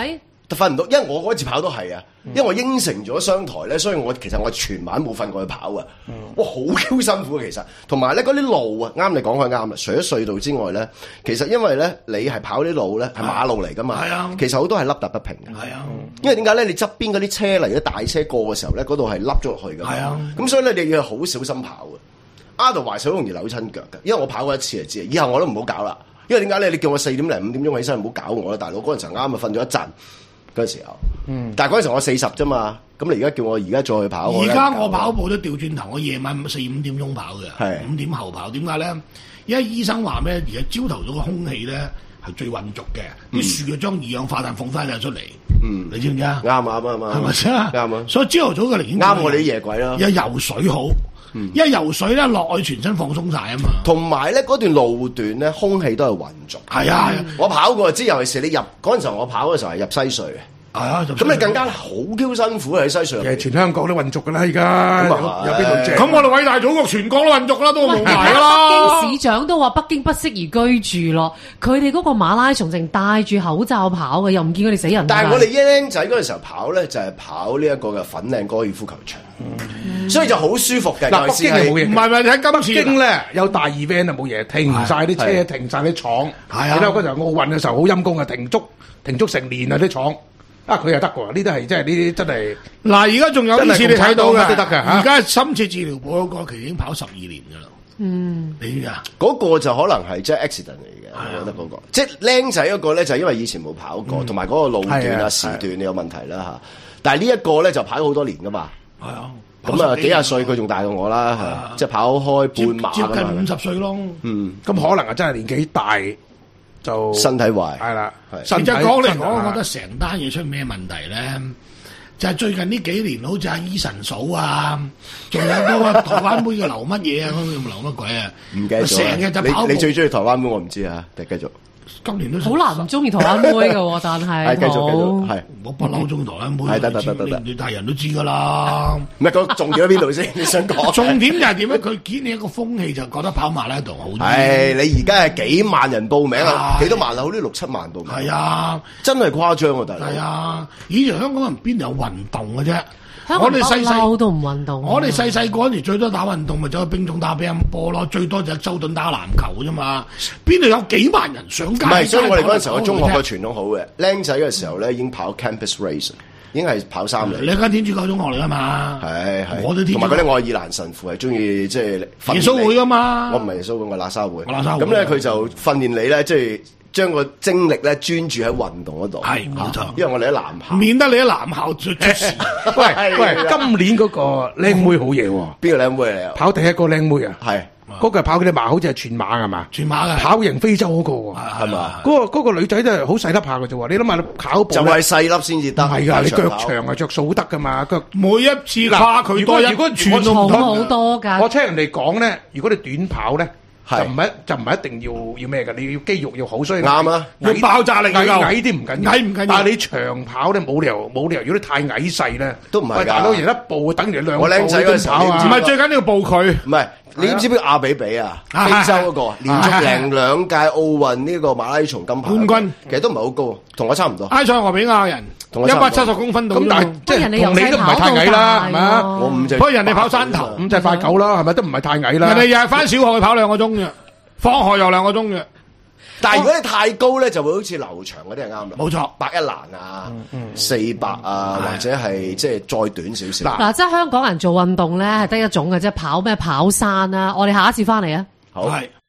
瞓唔到，因為我嗰次跑都係啊，因為我應承咗商台咧，所以我其實我全晚冇瞓過去跑啊。哇，好 Q 辛苦啊，其實。同埋咧嗰啲路啊，啱你講佢啱啊。除咗隧道之外咧，其實因為咧你係跑啲路咧係馬路嚟噶嘛， 係啊， 其實好多係凹凸不平嘅。 係啊， 因為點解咧？你側邊嗰啲車嚟，啲大車過嘅時候咧，嗰度係凹咗落去㗎嘛。係啊，咁所以咧你要好小心跑嘅。阿度懷手好容易扭親腳嘅，因為我跑過一次就知，以後我都唔好搞啦。因為點解咧？你叫我四點零五點鐘起身，唔好搞我啦，大佬。嗰陣時啱啊，瞓咗一陣嗰陣時候。嗯。但係嗰陣時我四十啫嘛，咁你而家叫我而家再去跑， 而家我跑步都調轉頭，我夜晚四五點鐘跑嘅，係五點後跑。點解咧？因為醫生話咩？而家朝頭早嘅空氣咧係最混濁嘅，啲樹就將二氧化碳放翻晒出嚟。嗯。你知唔知啊？啱啊啱啊啱啊。係咪先？啱啊。所以朝頭早嘅寧願啱我哋啲夜鬼啦。有游水好。嗯、因為游水咧落去全身放鬆晒啊嘛， 同埋咧嗰段路段咧空氣都係混濁。係啊，嗯、我跑過就知，尤其是你入嗰陣時候，我跑嘅時候係入西隧嘅。係啊，咁你更加好 Q 辛苦喺西隧。其實全香港都混濁噶啦，而家有邊度正？ 咁我哋偉大祖國全國都混濁啦，都冇埋噶啦。 北京市長都話北京不適宜居住咯，佢哋嗰個馬拉松淨戴住口罩跑嘅，又唔見佢哋死人。 但係我哋僆仔嗰陣時候跑咧，就係、是、跑呢一個嘅粉嶺高爾夫球場。嗯、所以就好舒服嘅。 嗱，北京係冇嘢， 唔係唔係，你睇今次北京咧有大 event 啊，冇嘢，停晒啲車，停晒啲廠。係啊，你睇嗰陣奧運嘅時候好陰功啊，停足停足成年啊啲廠。啊，佢又得喎，呢啲係真係呢啲真係。 嗱，而家仲有呢次你睇到嘅都得嘅。 而家深切治療部嗰個其實已經跑十二年㗎啦。嗯，你知啊？ 嗰個就可能係即係 accident 嚟嘅，我覺得嗰個。即係僆仔嗰個咧，就因為以前冇跑過，同埋嗰個路段啊、時段你有問題啦嚇。但係呢一個咧就跑咗好多年㗎嘛。係啊。咁啊，幾廿歲佢仲大過我啦，係即係跑開半馬接近五十歲咯。 嗯， 咁可能啊，真係年紀大就身體壞。 係啦， 實際講嚟講，我覺得成單嘢出咩問題咧？就係最近呢幾年，好似阿伊神嫂啊，仲有嗰個台灣妹嘅劉乜嘢啊，咁劉乜鬼啊？唔記得咗。成日就跑。 你你最中意台灣妹，我唔知啊，繼續。 今年都好難唔中意台灣妹嘅喎，但係係繼續繼續係我不嬲中意台灣妹， 係得得得得得， 你大人都知㗎啦。 唔係個重點喺邊度先？你想講重點就係點咧？佢見你一個風氣就覺得跑馬拉松好啲。 係你而家係幾萬人報名啊？幾多萬啊？好似六七萬報名。 係啊， 真係誇張啊！大佬。 係啊，以前香港人邊有運動嘅啫？ 我哋細細都唔運動。 我哋細細嗰陣時最多打運動咪走去冰種打乒乓波咯，最多就係周頓打籃球啫嘛。邊度有幾萬人上街？唔係， 所以我哋嗰陣時候，中學個傳統好嘅，僆仔嘅時候咧已經跑 campus race，已經係跑三里。 你間天主教中學嚟㗎嘛？ 係係。 我都天主。 同埋嗰啲愛爾蘭神父係中意即係耶穌會㗎嘛？ 我唔係耶穌會，我係喇沙會。 喇沙會。 咁咧佢就訓練你咧，即係。將個精力咧專注喺運動嗰度， 係冇錯。 因為我哋喺男校， 免得你喺男校出出事。 喂喂，今年嗰個靚妹好嘢喎！ 邊個靚妹嚟啊？ 跑第一個靚妹啊！ 係嗰個係跑嗰啲馬，好似係全馬係嘛？ 全馬嘅跑贏非洲嗰個喎， 係嘛？ 嗰個嗰個女仔都係好細粒下嘅啫喎！你諗下，跑步就係細粒先至得， 係㗎！你腳長啊，着數得㗎嘛？腳每一次跨佢多一， 如果全重好多㗎。 我聽人哋講咧，如果你短跑咧。就唔係就唔係一定要要咩嘅，你要肌肉要好，所以啱啊， 要爆炸力矮矮啲唔緊要， 矮唔緊要。 但係你長跑咧冇理由冇理由，如果你太矮細咧， 都唔係㗎。 大佬贏一步等於兩步。 我僆仔嗰陣時跑啊， 唔係最緊要步佢。 唔係你知唔知阿比比啊？非洲嗰個連續贏兩屆奧運呢個馬拉松金牌冠軍， 其實都唔係好高，同我差唔多。 埃塞俄比亞人一百七十公分到。 咁但係即係同你都唔係太矮啦，係咪啊？ 我五隻， 不過人哋跑山頭， 五隻快狗啦，係咪都唔係太矮啦？ 人哋又係翻小學去跑兩個鐘嘅。放學又兩個鐘嘅， 但係如果你太高咧，就會好似劉翔嗰啲係啱啦。 冇錯， 百一欄啊，四百啊，或者係即係再短少少。 嗱，即係香港人做運動咧，係得一種嘅啫，跑咩跑山啊！我哋下一次翻嚟啊， 好。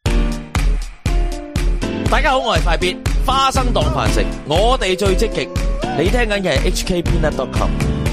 大家好，我係快必花生當飯食，我哋最積極。你聽緊嘅係 H K Peanut dot com。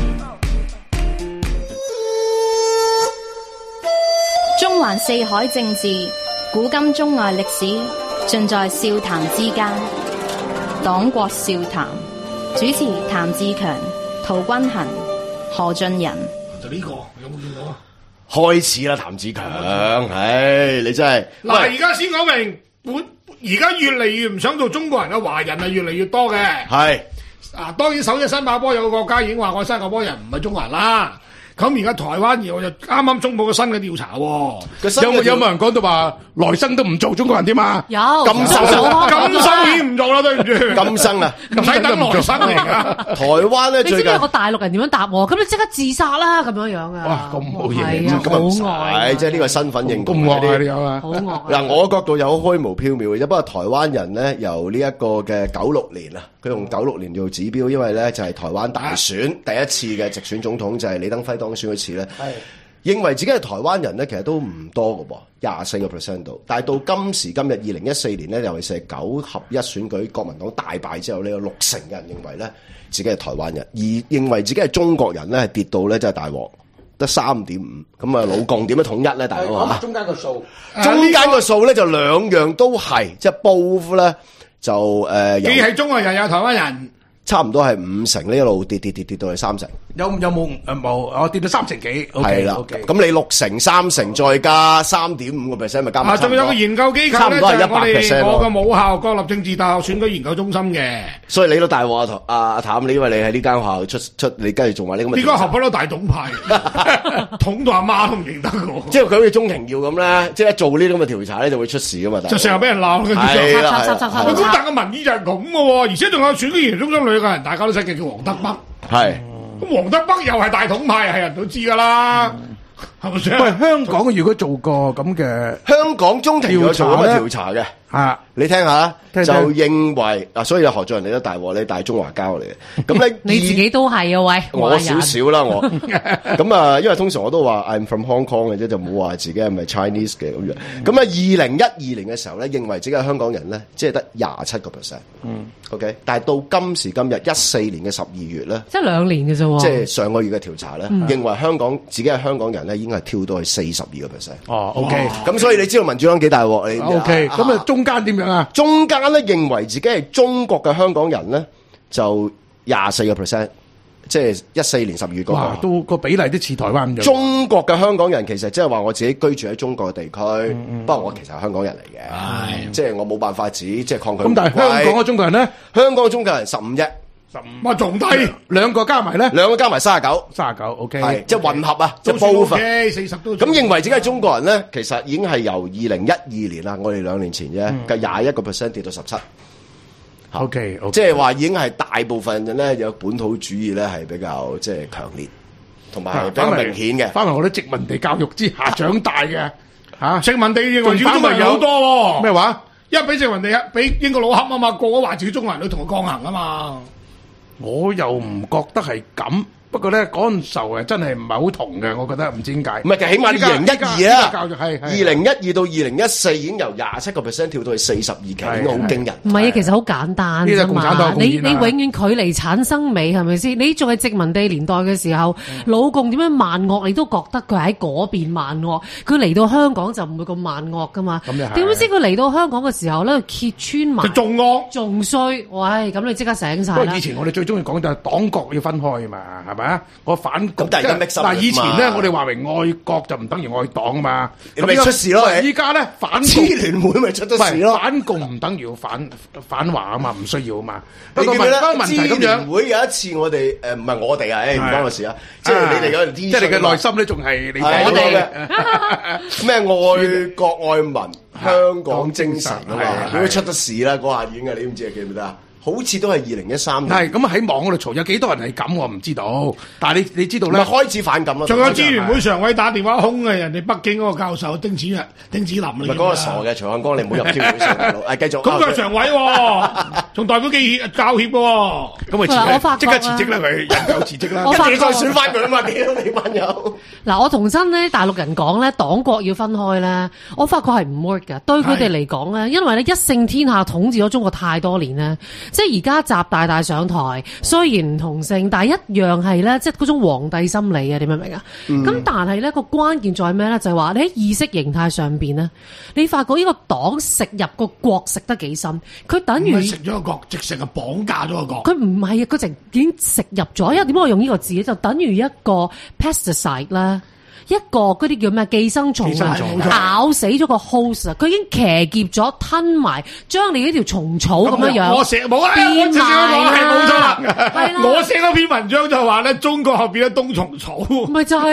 中環四海政治。古今中外歷史盡在笑談之間，黨國笑談主持譚志強、陶君行、何俊仁。 就呢個有冇見到啊？ 開始啦，譚志強，唉，你真係嗱，而家先講明，本而家越嚟越唔想做中國人嘅華人係越嚟越多嘅。係啊，當然首先新加坡有個國家已經話我新加坡人唔係中國人啦。咁而家台灣而我就啱啱公布個新嘅調查，有冇有冇人講到話來生都唔做中國人添嘛？ 有咁深咁深已經唔做啦，對唔住。 今生啊， 唔使等來生嚟噶。 台灣咧你知唔知最近有個大陸人點樣答我？咁你即刻自殺啦咁樣樣啊！ 哇，咁冇嘢， 係啊，好咁啊唔惡使，即係呢個身份認同咁惡啊啲你有啊？ 好惡啊！ 嗱，我角度有虛無縹緲嘅啫。不過台灣人咧，由呢一個嘅九六年啊，佢用九六年做指標，因為咧就係台灣大選第一次嘅直選總統就係李登輝當選嗰次咧。認為自己係台灣人咧，其實都唔多嘅噃，廿四個 percent 度。但係到今時今日，二零一四年咧，尤其是係九合一選舉，國民黨大敗之後咧，有六成人認為咧自己係台灣人，而認為自己係中國人咧，係跌到咧真係大鑊，得三點五。咁啊，老共點樣統一咧？大佬啊， 中間個數， 中間個數咧就兩樣都係，即係 both 咧就誒， 既係中國人，有台灣人。 差唔多係五成呢，一路跌跌跌跌到去三成。 有有冇誒冇？我跌到三成幾。 係啦，咁你六成、三成再加三點五個 percent，咪加埋。 啊，仲有個研究機構咧，就係我哋我嘅母校國立政治大學選舉研究中心嘅。 所以你都大鑊啊，阿阿譚，你因為你喺呢間學校出出，你跟住仲話呢咁嘅。 呢間學不嬲大統派，統到阿媽都唔認得我。 即係佢好似鍾庭耀咁咧，即係一做呢啲咁嘅調查咧，就會出事噶嘛。 就成日俾人鬧，跟住係啦， 咁但係個民意就係咁嘅喎，而且仲有選舉研究中心兩個人，大家都識嘅，叫黃德北。 係。 咁黃德北又係大統派，係人都知噶啦，係咪先？ 喂，香港如果做過咁嘅， 香港中庭有做咁嘅調查嘅， 啊， 你聽下， 聽就認為啊，所以何俊仁你都大鑊，你大中華膠嚟嘅，咁咧你自己都係啊，喂， 我少少啦，我咁啊，因為通常我都話 I'm from Hong Kong 嘅啫，就冇話自己係咪 Chinese 嘅咁樣。咁啊，二零一二年嘅時候咧，認為自己係香港人咧，即係得廿七個 percent。嗯 ，OK，但係到今時今日一四年嘅十二月咧， 即係兩年嘅啫喎， 即係上個月嘅調查咧， 嗯、 認為香港自己係香港人咧，已經係跳到去四十二個 percent。 哦 ，OK， 咁所以你知道民主黨幾大鑊？你 OK，咁啊中間點樣啊？ 中間咧認為自己係中國嘅香港人咧，就廿四個 percent，即係一四年十二月嗰個， 都個比例都似台灣咁樣。 中國嘅香港人其實即係話我自己居住喺中國嘅地區，嗯嗯、不過我其實係香港人嚟嘅， 嗯、 即係我冇辦法指即係抗拒。 咁但係香港嘅中國人咧， 香港嘅中國人十五啫， 十五， 哇仲低， 兩個加埋咧， 兩個加埋三十九， 三十九 OK， 係即係混合啊，即係部分四十都。 咁認為自己係中國人咧，其實已經係由二零一二年啦，我哋兩年前啫，嘅廿一個 percent 跌到十七。 O K， 即係話已經係大部分人咧有本土主義咧係比較即係強烈，同埋比較明顯嘅。 翻嚟我哋殖民地教育之下長大嘅嚇， 殖民地認為中國人好多喎。 咩話？ 一俾殖民地，一俾英國佬恰啊嘛，個個話自己中國人都同佢抗衡啊嘛。 我又唔覺得係咁。不過咧，嗰陣時候誒真係唔係好同嘅，我覺得唔知點解。 唔係，就起碼二零一二啊， 教育係二零一二到二零一四已經由廿七個 percent 跳到去四十二，其實已經好驚人。 唔係啊，其實好簡單啫嘛。你你永遠距離產生美係咪先？你仲係殖民地年代嘅時候，嗯、老共點樣萬惡，你都覺得佢喺嗰邊萬惡。佢嚟到香港就唔會咁萬惡噶嘛。點知佢嚟到香港嘅時候咧，揭穿埋， 仲惡仲衰。喂，咁你即刻醒晒啦。 不過以前我哋最中意講就係黨國要分開嘛，係咪啊？我反共， 嗱以前咧，我哋話明愛國就唔等於愛黨啊嘛， 咁咪出事咯。 依家咧反支聯會咪出咗事咯。 反共唔等於反反華啊嘛，唔需要啊嘛。 不過問個問題咁樣，支聯會有一次我哋誒唔係我哋啊，誒唔關我事啊，即係你哋嗰陣， 即係你嘅內心咧仲係你我哋嘅咩愛國愛民香港精神啊嘛，點解出咗事啦？嗰下已經啊，你唔知記唔記得啊？好似都係二零一三年。 係咁喺網嗰度嘈，有幾多人係咁我唔知道。但係你你知道咧， 開始反感啦。 仲有支聯會常委打電話兇嘅人哋北京嗰個教授丁子日、丁子霖。唔係嗰個傻嘅徐漢光，你唔好入支聯會上大佬。誒，繼續。 咁佢係常委喎，仲代表記教協喎。 咁佢即刻辭職啦，佢引咎辭職啦。 我你再選翻佢啊嘛，屌你班友！ 嗱，我同真咧大陸人講咧，黨國要分開咧，我發覺係唔 work 㗎。對佢哋嚟講咧，因為咧一勝天下統治咗中國太多年咧，即係而家習大大上台，雖然唔同姓，但係一樣係咧，即係嗰種皇帝心理啊！你明唔明啊？咁、嗯、但係咧個關鍵在咩咧？就係、是、話你喺意識形態上邊咧，你發覺呢個黨食入個國食得幾深？佢等於食咗個國，直成係綁架咗個國。 佢唔係啊，佢直已經食入咗。因為點解我用呢個字咧？就等於一個 pesticide 啦。一個嗰啲叫咩寄生蟲咬死咗個 host 啊！佢已經騎劫咗吞埋，將你呢條蟲草咁樣樣。 我寫冇啊！我直接講係冇錯啦。係啦，我寫嗰篇文章就話咧，中國後邊咧冬蟲草。 咪就係咯。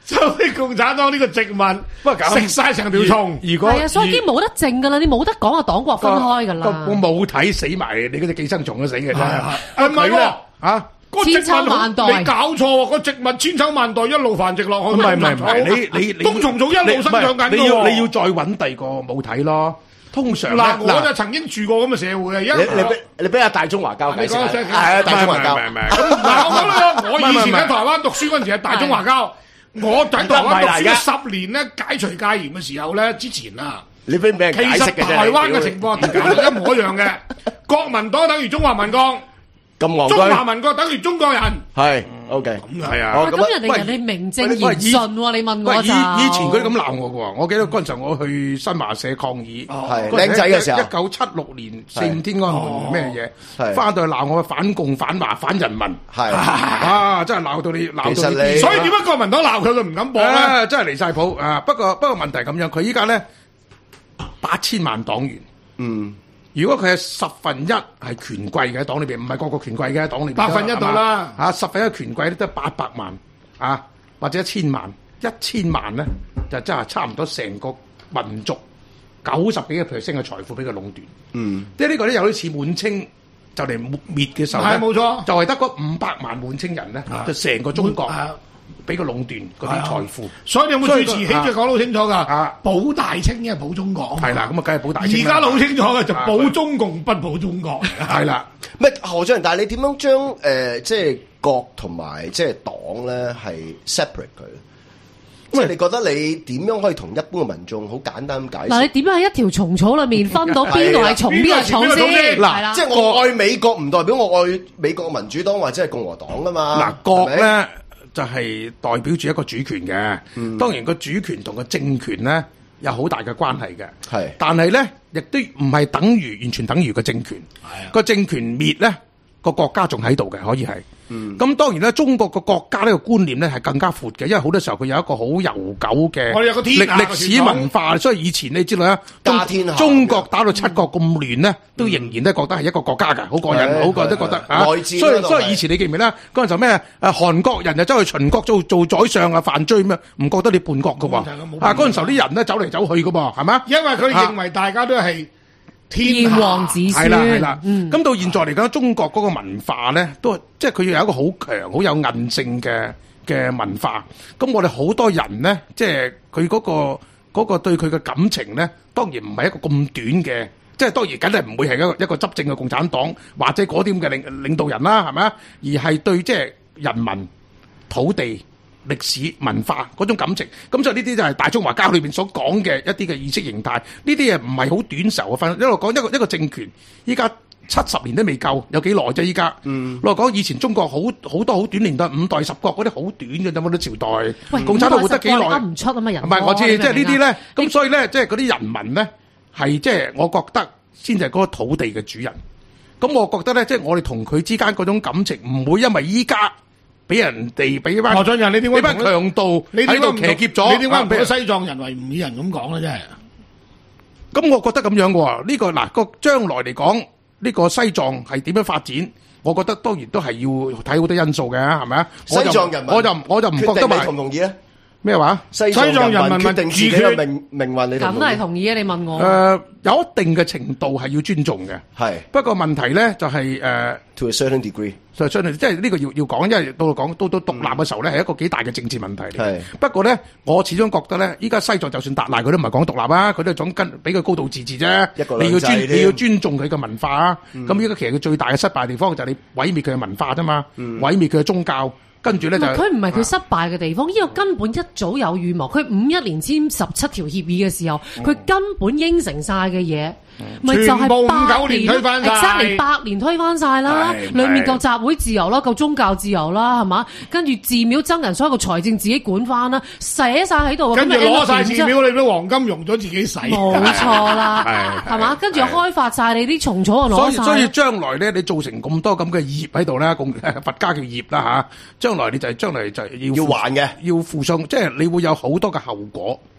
就啲共產黨呢個殖民食晒成條蟲。 如果係啊，所以已經冇得剩噶啦，你冇得講啊，黨國分開噶啦。 個母體死埋，你嗰隻寄生蟲都死嘅啫。 唔係喎， 啊！ 千秋萬代，你搞錯喎！個植物千秋萬代一路繁殖落去， 唔係唔係唔係，你你你冬蟲草一路生長緊。 你要你要再揾第二個母體咯。通常嗱，我就曾經住過咁嘅社會啊。 你你俾你俾阿大中華交解釋，係啊，大中華交。 唔係唔係。 咁嗱，我講啦，我以前喺台灣讀書嗰陣時係大中華交。我喺台灣讀書十年咧，解除戒嚴嘅時候咧，之前啊， 你俾唔俾人解釋嘅啫？ 其實台灣嘅情況係一模一樣嘅。國民黨等於中華民國。 咁戇居， 中華民國等於中國人， 係 OK， 咁係啊。 咁人哋人哋名正言順喎，你問我就。 以以前佢咁鬧我嘅喎，我記得嗰陣時我去新華社抗議， 係僆仔嘅時候， 一九七六年四五天安門咩嘢，翻到去鬧我反共反華反人民， 係啊，真係鬧到你鬧到你。 所以點解國民黨鬧佢佢唔敢播咧？ 真係離晒譜啊！不過不過問題咁樣，佢依家咧八千萬黨員，嗯。如果佢係十分一係權貴嘅黨裏邊，唔係個個權貴嘅黨裏邊， 百分一度啦， 嚇十分一權貴咧得八百萬啊，或者一千萬，一千萬咧就真係差唔多成個民族九十幾個 percent 嘅財富俾佢壟斷。嗯，即係呢個咧有啲似滿清就嚟滅滅嘅時候咧， 係冇錯， 就係得嗰五百萬滿清人咧，就成個中國。俾個壟斷嗰啲財富， 所以你有冇主持起就講得好清楚㗎？保大清因為保中國， 係啦，咁啊梗係保大清。 而家好清楚嘅就保中共不保中國， 係啦。 咩何俊仁？但係你點樣將誒即係國同埋即係黨咧係 separate 佢？即係你覺得你點樣可以同一般嘅民眾好簡單咁解釋？ 嗱，你點樣喺一條蟲草裏面分到邊度係蟲邊個草先？ 嗱，即係我愛美國唔代表我愛美國民主黨或者係共和黨㗎嘛？ 嗱，國咧。就係代表住一個主權嘅，嗯、當然個主權同個政權咧有好大嘅關係嘅， 係， 但係咧亦都唔係等於完全等於個政權，個政權滅咧個國家仲喺度嘅，可以係。咁、嗯、當然咧，中國個國家呢個觀念咧係更加闊嘅，因為好多時候佢有一個好悠久嘅歷歷史文化，所以以前你知道咧，中中國打到七國咁亂咧，嗯、都仍然都覺得係一個國家㗎，好過癮，好過人都覺得啊。所以所以以前你記唔記得嗰陣時候咩？誒韓國人就走去秦國做做宰相啊，犯罪咩？唔覺得你叛國㗎喎？啊嗰陣時候啲人咧走嚟走去㗎噃，係嘛？ 因為佢認為大家都係。 天王子孫係啦係啦，咁、嗯、到現在嚟講，中國嗰個文化咧，都即係佢要有一個好強、好有韌性嘅嘅文化。咁我哋好多人咧，即係佢嗰個嗰、嗰個對佢嘅感情咧，當然唔係一個咁短嘅，即係當然梗係唔會係一個一個執政嘅共產黨或者嗰啲咁嘅領領導人啦，係咪啊？而係對即係人民、土地、歷史文化嗰種感情，咁所以呢啲就係大中華交裏邊所講嘅一啲嘅意識形態。呢啲嘢唔係好短壽嘅分，一路講一個一個政權，依家七十年都未夠，有幾耐啫？依家，嗯，我講以前中國好好多好短年代，五代十國嗰啲好短嘅，有冇啲朝代？ 喂， 共產黨活得幾耐？ 噏唔出啊嘛，人唔係我知，即係呢啲咧，咁所以咧，即係嗰啲人民咧，係即係我覺得先至係嗰個土地嘅主人。咁我覺得咧，即係我哋同佢之間嗰種感情，唔會因為依家。俾人哋俾班何俊仁，你點解俾班強盜喺度騎劫咗？ 你點解唔俾西藏人維吾爾人咁講咧？真係。 咁我覺得咁樣嘅喎，呢個嗱個將來嚟講，呢個西藏係點樣發展？我覺得當然都係要睇好多因素嘅，係咪啊？ 西藏人民， 我就我就唔覺得你同唔同意咧？ 咩話？ 西藏人民決定自己嘅命命運，你同唔同意？ 咁都係同意啊！你問我。 誒，有一定嘅程度係要尊重嘅。 係。不過問題咧就係誒。 To a certain degree。 即係呢個要要講，因為到講到到獨立嘅時候咧，係一個幾大嘅政治問題嚟。不過咧，我始終覺得咧，依家西藏就算達賴，佢都唔係講獨立啊，佢都係講跟俾佢高度自治啫。你要尊你要尊重佢嘅文化啊。咁依家其實佢最大嘅失敗地方就係你毀滅佢嘅文化啫嘛，毀滅佢嘅宗教。跟住咧就佢唔係佢失敗嘅地方，呢個根本一早有預謀。佢五一年簽十七條協議嘅時候，佢根本應承晒嘅嘢，咪就係八年推翻晒，嚟八年推翻晒啦。裏面夠集會自由啦，夠宗教自由啦，係嘛？跟住寺廟僧人所有個財政自己管翻啦，寫晒喺度。 跟住攞晒寺廟裏邊黃金用咗自己使， 冇錯啦，係嘛？跟住開發晒你啲蟲草啊，攞晒。 所以所以將來咧，你造成咁多咁嘅業喺度咧，共佛家叫業啦嚇。將來你就係將來就係要要還嘅， 要負上，即係你會有好多嘅後果。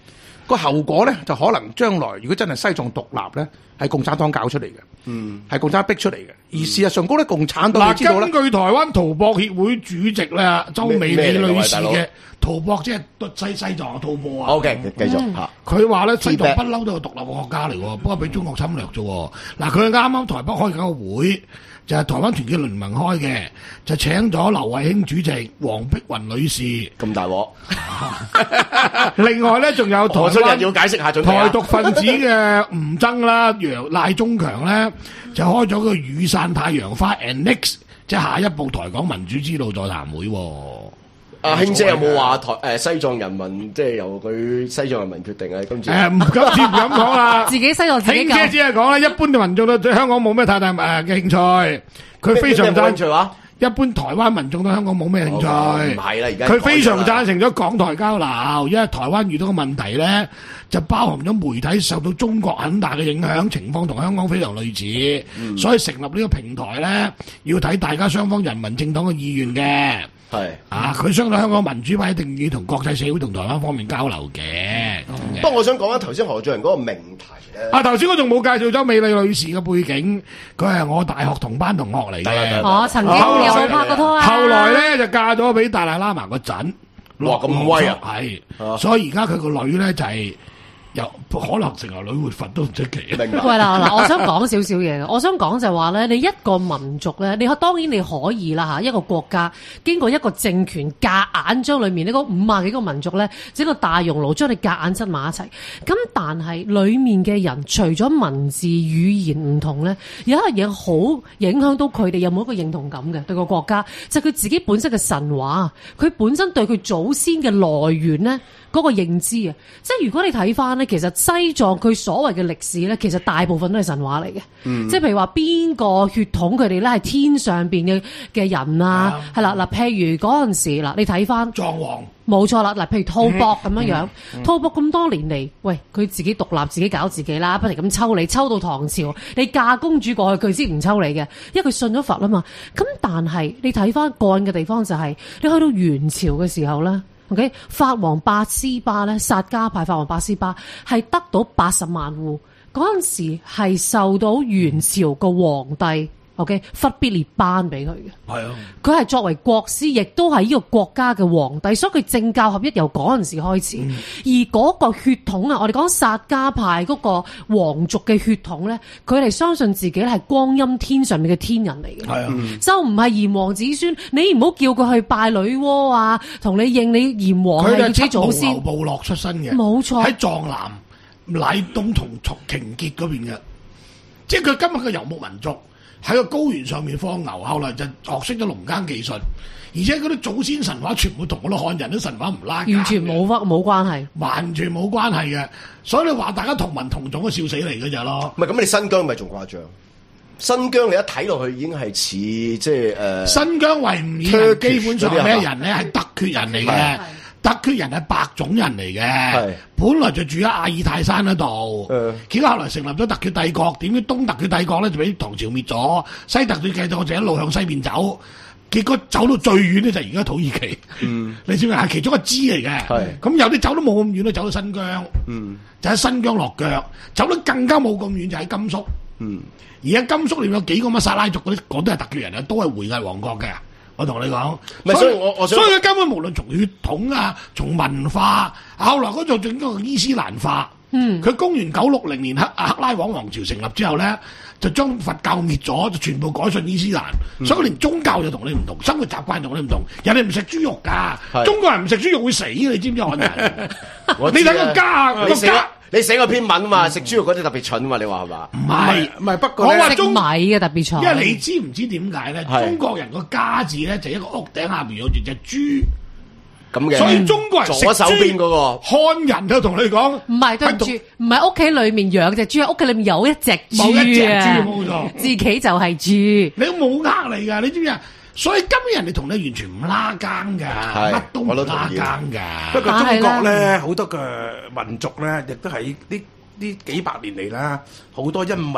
個後果咧就可能將來如果真係西藏獨立咧，係共產黨搞出嚟嘅，嗯，係共產黨逼出嚟嘅。而事實上嗰啲共產黨，你知道咧， 根據台灣圖博協會主席咧周美美女士嘅圖博，即係西西藏嘅圖博啊。 OK，繼續嚇。 佢話咧，西藏不嬲都係獨立嘅國家嚟喎，不過俾中國侵略啫。嗱，佢啱啱台北開緊個會。就係台灣團結聯盟開嘅，就請咗劉慧卿主席、黃碧雲女士， 咁大鑊。 另外咧，仲有台灣要解釋下台獨分子嘅吳崢啦、楊賴中強咧，就開咗個雨傘太陽花 and next， 即係下一步台港民主之路座談會。 阿卿姐有冇話台誒西藏人民即係由佢西藏人民決定啊？今次誒唔今次唔敢講啦， 自己西藏自己卿姐只係講啦，一般嘅民眾都對香港冇咩太大誒嘅興趣，佢非常贊成話。一般台灣民眾對香港冇咩興趣， 唔係啦，而家佢非常贊成咗港台交流，因為台灣遇到個問題咧，就包含咗媒體受到中國很大嘅影響，情況同香港非常類似，嗯、所以成立呢個平台咧，要睇大家雙方人民政黨嘅意願嘅。係啊，佢相信香港民主派一定要同國際社會同台灣方面交流嘅。 不過、嗯、我想講翻頭先何俊仁嗰個命題咧。 啊，頭先我仲冇介紹周美麗女士嘅背景，佢係我大學同班同學嚟嘅。 我曾經有拍過拖啊。 後來咧就嫁咗俾達賴喇嘛個侄。 哇，咁威啊！ 係，所以而家佢個女咧就係、是。有可能成為女活佛都唔出奇。 喂嗱嗱，我想講少少嘢。我想講就係話咧，你一個民族咧，你當然你可以啦嚇，一個國家經過一個政權夾硬將裏面呢個五萬幾個民族咧，整個大熔爐將你夾硬擠埋一齊。咁但係裡面嘅人除咗文字語言唔同咧，有一樣嘢好影響到佢哋有冇一個認同感嘅對個國家，就係、是、佢自己本身嘅神話，佢本身對佢祖先嘅來源咧。嗰個認知啊，即係如果你睇翻咧，其實西藏佢所謂嘅歷史咧，其實大部分都係神話嚟嘅。嗯、即係譬如話邊個血統佢哋咧係天上邊嘅嘅人啊，係啦嗱，譬如嗰陣時嗱，你睇翻藏王， 冇錯啦嗱，譬如吐蕃咁樣樣，吐蕃咁多年嚟，喂佢自己獨立自己搞自己啦，不停咁抽你，抽到唐朝，你嫁公主過去佢先唔抽你嘅，因為佢信咗佛啊嘛。咁但係你睇翻個人嘅地方就係、是，你去到元朝嘅時候咧。OK， 法王八思巴咧，薩迦派法王八思巴係得到八十萬戶，嗰陣時係受到元朝個皇帝 OK 忽必烈頒俾佢嘅。係啊，佢係作為國師，亦都係呢個國家嘅皇帝，所以佢政教合一由嗰陣時開始。嗯、而嗰個血統啊，我哋講薩迦派嗰個皇族嘅血統咧，佢哋相信自己係光陰天上面嘅天人嚟嘅。係啊，嗯、就唔係炎黃子孫。你唔好叫佢去拜女媧啊，同你認你炎黃係自己祖先。 佢係七毛牛部落出身嘅， 冇錯。 喺藏南乃東同瓊結嗰邊嘅，即係佢今日嘅遊牧民族。喺個高原上面放牛，後來就學識咗農耕技術，而且嗰啲祖先神話全部同嗰啲漢人啲神話唔拉， 完全冇冇關係， 完全冇關係嘅。所以你話大家同文同種都笑死嚟嘅咋咯？ 唔係咁，你新疆咪仲誇張？新疆你一睇落去已經係似即係誒，呃、新疆維吾爾人基本上係咩人咧？係突厥人嚟嘅。突厥人係白種人嚟嘅，是本來就住喺阿爾泰山嗰度，結果、嗯、後來成立咗突厥帝國，點知東突厥帝國咧就俾唐朝滅咗，西突厥帝國就一路向西邊走，結果走到最遠咧就而家土耳其，嗯、你知唔知係其中一支嚟嘅？咁是有啲走都冇咁遠，都走到新疆，嗯、就喺新疆落腳，走得更加冇咁遠就喺甘肅，嗯、而家甘肅裏面有幾個乜薩拉族嗰啲，嗰都係突厥人啊，都係回翳王國嘅。我同你講，所以我我所以佢根本無論從血統啊，從文化，後來嗰度整個伊斯蘭化。嗯，佢公元九六零年克克拉王王朝成立之後咧，就將佛教滅咗，就全部改信伊斯蘭。嗯、所以連宗教就同你唔同，生活習慣同你唔同。人哋唔食豬肉㗎，是中國人唔食豬肉會死，你知唔知漢人？你睇個家個家。 你寫個篇文啊嘛，食豬肉嗰啲特別蠢啊嘛，你話係嘛？ 唔係唔係，不過我話中米嘅特別蠢。 因為你知唔知點解咧？中國人個家字咧就一個屋頂下邊有住隻豬咁嘅， 所以中國人食左手邊嗰個漢人就同你講， 唔係對唔住，唔係屋企裏面養隻豬，屋企裏面有一隻豬啊，冇錯，自己就係豬， 你都冇呃你㗎，你知唔知啊？所以今日人哋同你完全唔拉更㗎，乜都唔拉更㗎。 不過中國咧，好多嘅民族咧，亦都喺呢呢幾百年嚟啦，好多因為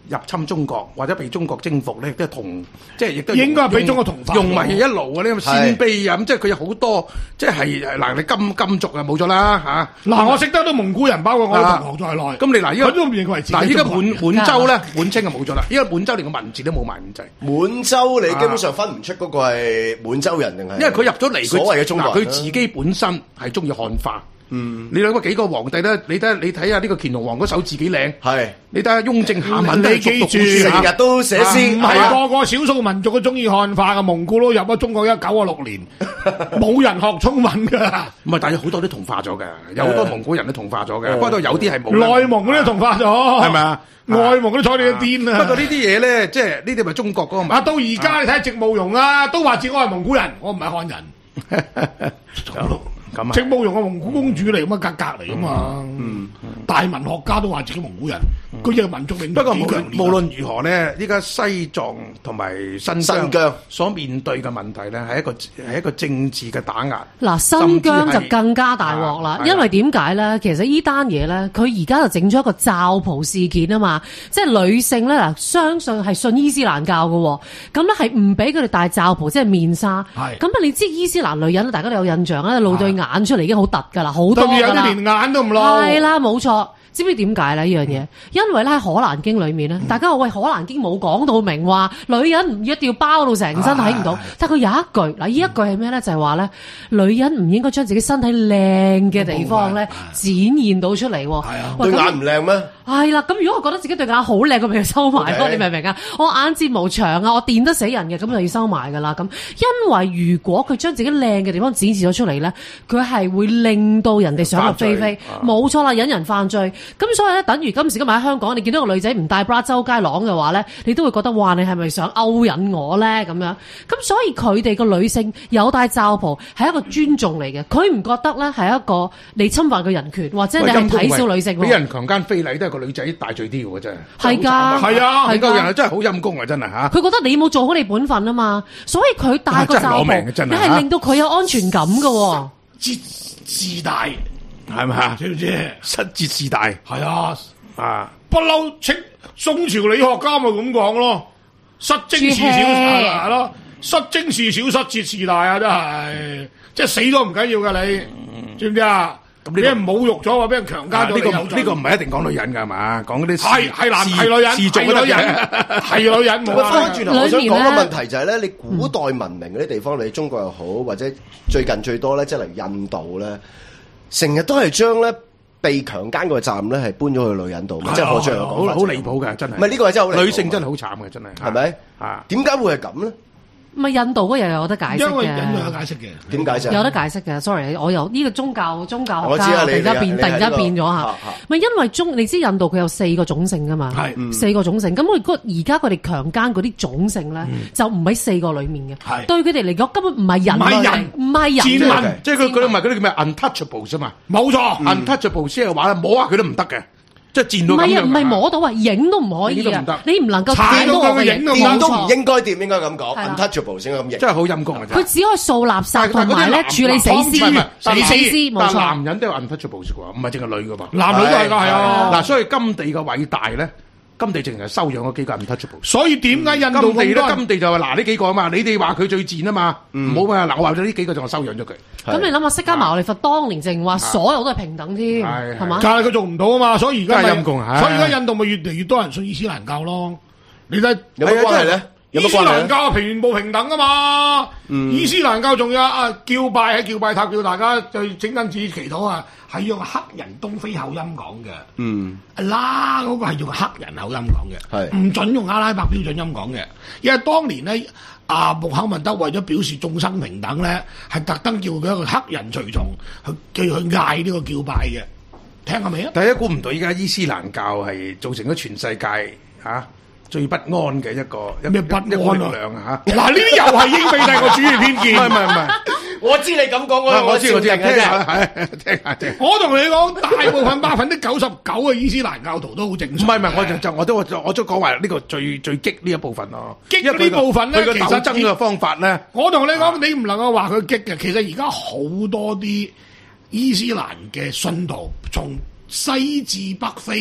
入侵中國或者被中國征服咧，都係同即係亦都應該係俾中國同化， 用埋一路啊！呢咁鮮卑啊，咁即係佢有好多即係嗱，你金金族啊冇咗啦嚇。嗱， 我識得都蒙古人，包括我啲同學在內。咁你嗱，依家佢都唔認為自己嗱，依家滿滿洲咧，滿清就冇咗啦。依家滿洲連個文字都冇埋咁滯。 滿洲你基本上分唔出嗰個係滿洲人定係？ 因為佢入咗嚟， 所謂嘅中國人， 佢自己本身係中意漢化。 嗯， 你兩個幾個皇帝咧？你睇你睇下呢個乾隆皇嗰手字幾靚， 係你睇下雍正下文， 你記住成日都寫詩， 唔係個個少數民族都中意漢化嘅，蒙古都入咗中國一九啊六年，冇人學中文噶。 唔係，但係有好多都同化咗嘅，有好多蒙古人都同化咗嘅，不過有啲係冇。 內蒙嗰啲同化咗，係咪啊？外蒙嗰啲睬你個癲啊！ 不過呢啲嘢咧，即係呢啲咪中國嗰個。 啊，到而家你睇植慕容啊，都話自己我係蒙古人，我唔係漢人。 咁啊！ 植慕容係蒙古公主嚟，咁啊格格嚟噶嘛？嗯，大文學家都話自己蒙古人，佢亦係民族領。 不過無論無論如何咧，依家西藏同埋新新疆所面對嘅問題咧，係一個係一個政治嘅打壓。 嗱，新疆就更加大鑊啦，因為點解咧？其實呢單嘢咧，佢而家就整咗一個罩袍事件啊嘛，即係女性咧嗱，相信係信伊斯蘭教嘅，咁咧係唔俾佢哋戴罩袍，即係面紗。係咁啊！你知伊斯蘭女人，大家都有印象啦，露對眼出嚟已經好突㗎啦，好多㗎啦， 有啲連眼都唔露。 係啦，冇錯。知唔知點解咧？呢樣嘢，因為咧喺《可蘭經》裏面咧，大家話喂，《可蘭經》冇講到明話女人唔一定要包到成身睇唔到，但係佢有一句嗱，呢一句係咩咧？就係話咧，女人唔應該將自己身體靚嘅地方咧展現到出嚟。係啊，對眼唔靚咩？ 係啦，咁如果我覺得自己對眼好靚，咁咪要收埋咯。你明唔明啊？我眼睫毛長啊，我電得死人嘅，咁就要收埋噶啦。咁因為如果佢將自己靚嘅地方展示咗出嚟咧，佢係會令到人哋想入非非。冇錯啦，引人犯罪。咁所以咧，等於今時今日喺香港，你見到個女仔唔帶 bra 周街啷嘅話咧，你都會覺得哇，你係咪想勾引我咧？咁樣，咁所以佢哋個女性有戴罩袍係一個尊重嚟嘅，佢唔覺得咧係一個你侵犯佢人權，或者你係睇小女性。 俾人強姦非禮都係個女仔大罪啲喎，真係。 係㗎， 係啊，係個人係真係好陰公啊，真係嚇。 佢覺得你冇做好你本分啊嘛，所以佢戴個罩袍，你係令到佢有安全感㗎喎。 自自大。 係咪啊？ 知唔知？ 失節自大係啊啊！ 不嬲，清宋朝理學家咪咁講咯，失精事小係咯，失精事小，失節自大啊！真係，即係死都唔緊要噶，你知唔知啊？咁你俾人侮辱咗，或俾人強姦咗， 呢個呢個唔係一定講女人㗎係嘛？講嗰啲係係男係女人係女人係女人。 我翻返轉頭，我想講個問題就係咧，你古代文明嗰啲地方，你中國又好，或者最近最多咧，即係嚟印度咧。成日都係將咧被強姦個站咧係搬咗去女人度，即係何將有講法， 好好離譜嘅真係。 唔係呢個係真係好離譜， 女性真係好慘嘅真係， 係咪？啊，點解會係咁咧？ 咪印度嗰日有得解釋嘅， 因為印度有解釋嘅， 點解釋？ 有得解釋嘅 ，sorry， 我由呢個宗教宗教學家突然間變，突然間變咗嚇。咪因為中，你知印度佢有四個種姓噶嘛，四個種姓。咁佢而家佢哋強姦嗰啲種姓咧，就唔喺四個裡面嘅。對佢哋嚟講，根本唔係人，唔係人，唔係人。 即係佢佢唔係嗰啲叫咩 untouchable 啫嘛？ 冇錯 ，untouchable 先係話摸下佢都唔得嘅。即係賤到咁樣，唔係啊， 唔係摸到啊，影都唔可以啊，你唔能夠踩到佢嘅影， 掂都唔應該掂，應該咁講 ，untouchable 先咁影， 真係好陰功啊！ 佢只可以掃垃圾同埋咧處理死屍，死屍冇錯。 但男人都有 untouchable 嘅喎，唔係淨係女嘅噃， 男女都係㗎，係啊。 嗱，所以甘地嘅偉大咧。甘地淨係收養嗰幾個 untouchable， 所以點解印度甘地咧？甘地就話嗱呢幾個啊嘛，你哋話佢最賤啊嘛，唔好嘛，嗱我話咗呢幾個就我收養咗佢。 咁你諗下釋迦牟尼佛當年淨話所有都係平等添，係嘛？ 但係佢做唔到啊嘛，所以而家陰公， 所以而家印度咪越嚟越多人信伊斯蘭教咯。你睇有乜關係咧？ 伊斯蘭教全部平等啊嘛，嗯、伊斯蘭教仲有啊叫拜喺叫拜塔叫大家去整緊自己祈禱啊，係用黑人東非口音講嘅。嗯，啦嗰個係用黑人口音講嘅，係唔準用阿拉伯標準音講嘅。因為當年咧，阿穆罕默德為咗表示眾生平等咧，係特登叫佢一個黑人隨從去叫佢嗌呢個叫拜嘅。聽過未啊？ 大家估唔到依家伊斯蘭教係造成咗全世界嚇。啊最不安嘅一個有咩不安啊？ 嚇！嗱，呢啲又係英美帝國主義偏見。 唔係唔係， 我知你咁講，我我知我知，聽下聽下聽。我同你講，大部分百分之九十九嘅伊斯蘭教徒都好正常。 唔係唔係，我就就我都我都講話呢個最最激呢一部分咯。 激呢部分咧， 佢個鬥爭嘅方法咧， 我同你講，你唔能夠話佢激嘅。其實而家好多啲伊斯蘭嘅信徒從西至北非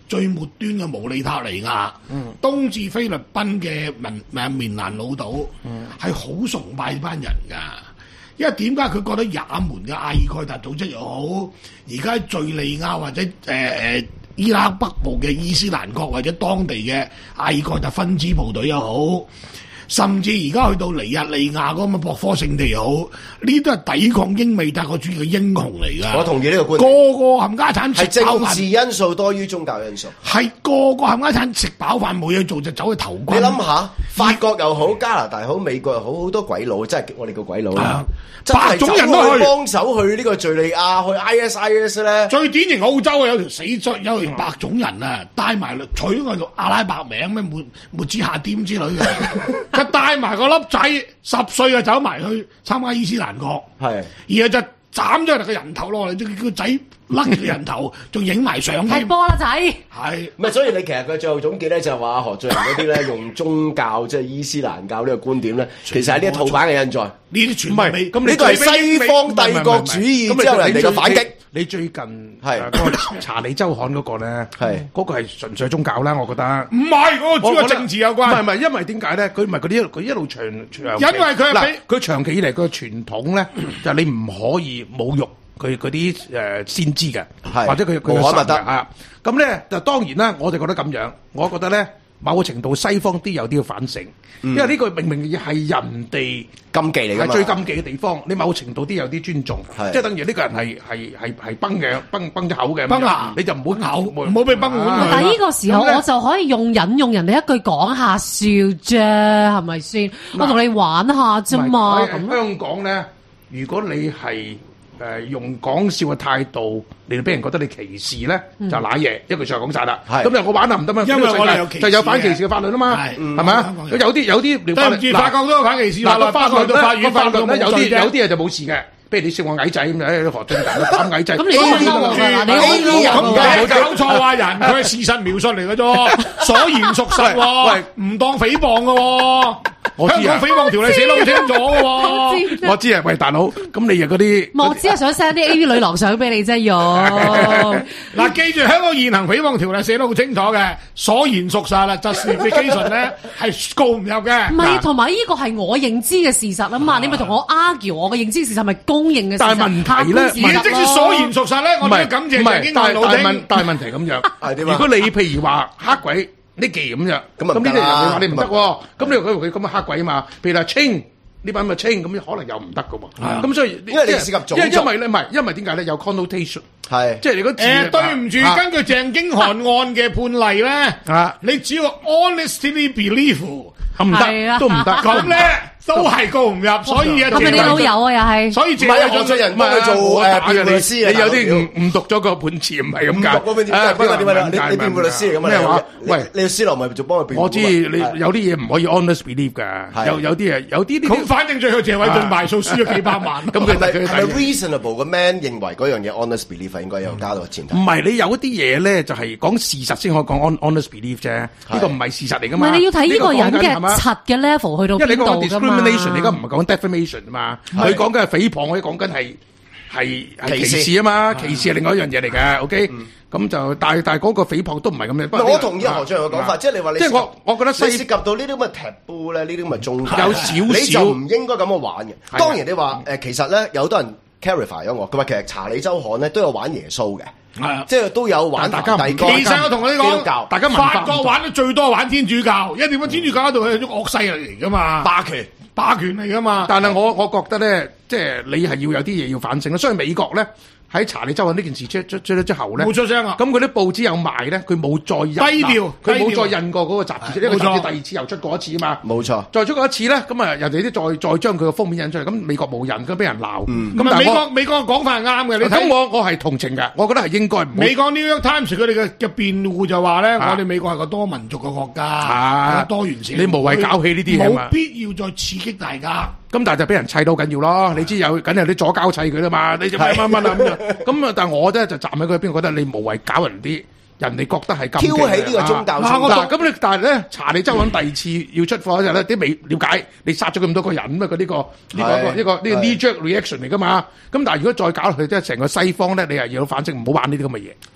最末端嘅毛里塔尼亞，嗯、東至菲律賓嘅民誒棉蘭老島，係好、嗯、崇拜呢班人㗎。因為點解佢覺得也門嘅阿爾蓋達組織又好，而家敍利亞或者誒誒、呃、伊拉克北部嘅伊斯蘭國或者當地嘅阿爾蓋達分支部隊又好，甚至而家去到尼日利亞嗰咁嘅博科聖地又好，呢啲都係抵抗英美帝國主義嘅英雄嚟㗎。 我同意呢個觀點。 個個冚家產係政治因素多於宗教因素。 係個個冚家產食飽飯冇嘢做就走去投軍。 你諗下，法國又好，加拿大好，美國又好，好多鬼佬，真係我哋個鬼佬啦。 白種人都去幫手去呢個敍利亞，去 I S I S 咧。 最典型澳洲啊，有條死咗有條白種人啊，帶埋取我個阿拉伯名咩末末之夏甸之類嘅，佢帶埋個粒仔十歲就走埋去參加伊斯蘭國，係，然後就斬咗人個人頭落嚟，叫個仔甩住人頭，仲影埋相添。 踢波啦仔， 係咪？所以你其實佢最後總結咧就係話何俊仁嗰啲咧用宗教即係伊斯蘭教呢個觀點咧，其實係呢一套版嘅印在。 呢啲全唔係， 咁呢個係西方帝國主義之後人哋嘅反擊。 你最近係嗰個查理周刊嗰個咧，係嗰個係純粹宗教啦，我覺得。唔係嗰個主要政治有關。唔係唔係，因為點解咧？佢唔係嗰啲，佢一路長長。因為佢係俾佢長期以嚟個傳統咧，就係你唔可以侮辱佢嗰啲誒先知嘅，或者佢佢嘅神嘅啊。咁咧就當然啦，我就覺得咁樣，我覺得咧。某個程度西方啲有啲要反省，嗯、因為呢個明明係人哋禁忌嚟嘅， 係最禁忌嘅地方。你某個程度啲有啲尊重，即係等於呢個人係係係係崩嘅，崩崩咗口嘅，崩牙你就唔好口，唔好俾崩碗。 啊、但係呢個時候我就可以用引用人哋一句講下笑啫，係咪先？我同你玩下啫嘛。 咁香港咧，如果你係。誒、呃、用講笑嘅態度嚟到俾人覺得你歧視咧，嗯、就揦嘢，一句説話講晒啦。咁就我玩啊唔得嘛，因為我哋有歧視就有反歧視嘅法律啊嘛，係咪啊？有啲有啲，對唔住，法國都有反歧視法律，法律咧，個法律咧有啲有啲嘢就冇事嘅。譬如你笑我矮仔咁樣，何俊仁打矮仔。咁你講錯，你講錯，搞錯話人，佢係事實描述嚟嘅啫，所言屬實喎，喂，唔當誹謗嘅喎。香港誹謗條例寫得好清楚嘅喎。我知啊，喂大佬，咁你又嗰啲， 我只係想 send 啲 A V 女郎相俾你啫，用。 嗱，記住香港現行誹謗條例寫得好清楚嘅，所言屬實啦，justification 咧係告唔入嘅。 唔係，同埋呢個係我認知嘅事實啊嘛，你咪同我 argue 我嘅認知事實係咪公認嘅事實？ 但係問題咧， 而即使所言屬實咧，我哋要感謝鄭經翰老丁。 但係問題咁樣，如果你譬如話黑鬼。呢件咁樣，咁呢啲人你話你唔得喎，咁你佢佢咁嘅黑鬼啊嘛，譬如話清呢班咪清，咁可能又唔得㗎喎，咁所以因為你涉及種族， 因為咧唔係，因為點解咧有 connotation， 係即係你嗰誒對唔住，根據鄭經翰案嘅判例咧，啊你只要 honestly believe 唔得都唔得，咁咧。都係告唔入，所以啊， 咁你老友啊，又係， 所以唔係何俊仁幫佢做誒辯護律師啊， 你有啲誤誤讀咗個判詞，唔係咁解。 誤讀嗰邊點解？點解點解？你你辯護律師嚟㗎嘛？咩話？喂，你律師樓咪做幫佢辯護？ 我知你有啲嘢唔可以 honest believe 㗎，有有啲嘢有啲啲。 咁反正最後謝偉俊賣數輸咗幾百萬。 咁佢係係 reasonable 嘅 man 認為嗰樣嘢 honest belief 應該有加到前提。 唔係你有一啲嘢咧，就係講事實先可以講 honest belief 啫。呢個唔係事實嚟㗎嘛。 唔係你要睇呢個人嘅柒嘅 level 去到邊度㗎嘛？ 你而家唔係講 defamation 啊嘛，佢講緊係誹謗，我哋講緊係係係歧視啊嘛，歧視係另外一樣嘢嚟嘅。OK，咁就但係但係嗰個誹謗都唔係咁樣。不過我同意何俊仁嘅講法，即係你話你即係我我覺得涉及到呢啲咁嘅 taboo 咧，呢啲咁嘅宗教有少少， 你就唔應該咁樣玩嘅。當然你話誒，其實咧有好多人 clarify 咗我，佢話其實查理周刊咧都有玩耶穌嘅。係即係都有玩大家唔。 其實我同你講， 大家法國玩得最多玩天主教，因為點解天主教嗰度係種惡勢力嚟㗎嘛， 霸權。 霸權嚟噶嘛？ 但係我我覺得咧，即係你係要有啲嘢要反省啦。所以美國咧喺查理周刊呢件事出出出咗之後咧， 冇出聲啊。咁佢啲報紙有賣咧，佢冇再印， 低調， 佢冇再印過嗰個雜誌，因為雜誌第二次又出過一次啊嘛。 冇錯， 再出過一次咧，咁啊人哋啲再再將佢個封面印出嚟，咁美國冇印，咁俾人鬧。 咁但係美國美國嘅講法係啱嘅，你睇。 咁我我係同情嘅，我覺得係應該。 美國 New York Times 佢哋嘅嘅辯護就話咧，我哋美國係個多民族嘅國家，多元性。 你無謂搞起呢啲嘢嘛。 冇必要再刺激大家。 咁但係就俾人砌到緊要咯，你知有緊有啲左膠砌佢啦嘛，你就乜乜乜啊咁樣。咁啊，但係我咧就站喺佢邊，覺得你無謂搞人啲，人哋覺得係咁。挑起呢個宗教。 嗱，咁你但係咧，查理周刊第二次要出貨嗰陣咧，啲未了解你殺咗咁多個人啊，佢呢個呢個呢個呢個 knee jerk reaction 嚟噶嘛。咁但係如果再搞落去，即係成個西方咧，你係要反正唔好玩呢啲咁嘅嘢。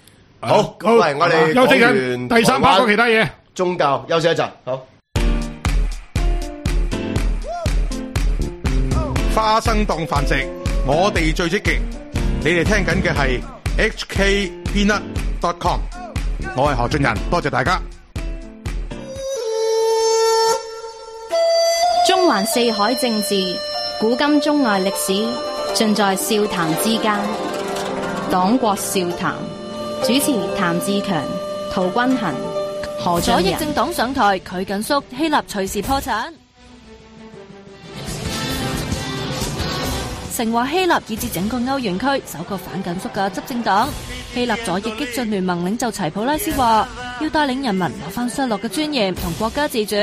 好， 好喂，我哋休息講緊， 完第三 part 講其他嘢。 宗教休息一陣，好。 花生當飯食，我哋最積極。你哋聽緊嘅係 H K Peanut dot com， 我係何俊仁，多謝大家。 中環四海政治，古今中外歷史，盡在笑談之間。黨國笑談，主持譚志強、陶君行、何俊仁。 左翼政黨上台，拒緊縮，希臘隨時破產。成為希臘以至整個歐元區首個反緊縮嘅執政黨。希臘左翼激進聯盟領袖齊普拉斯話：要帶領人民攞翻失落嘅尊嚴同國家自主。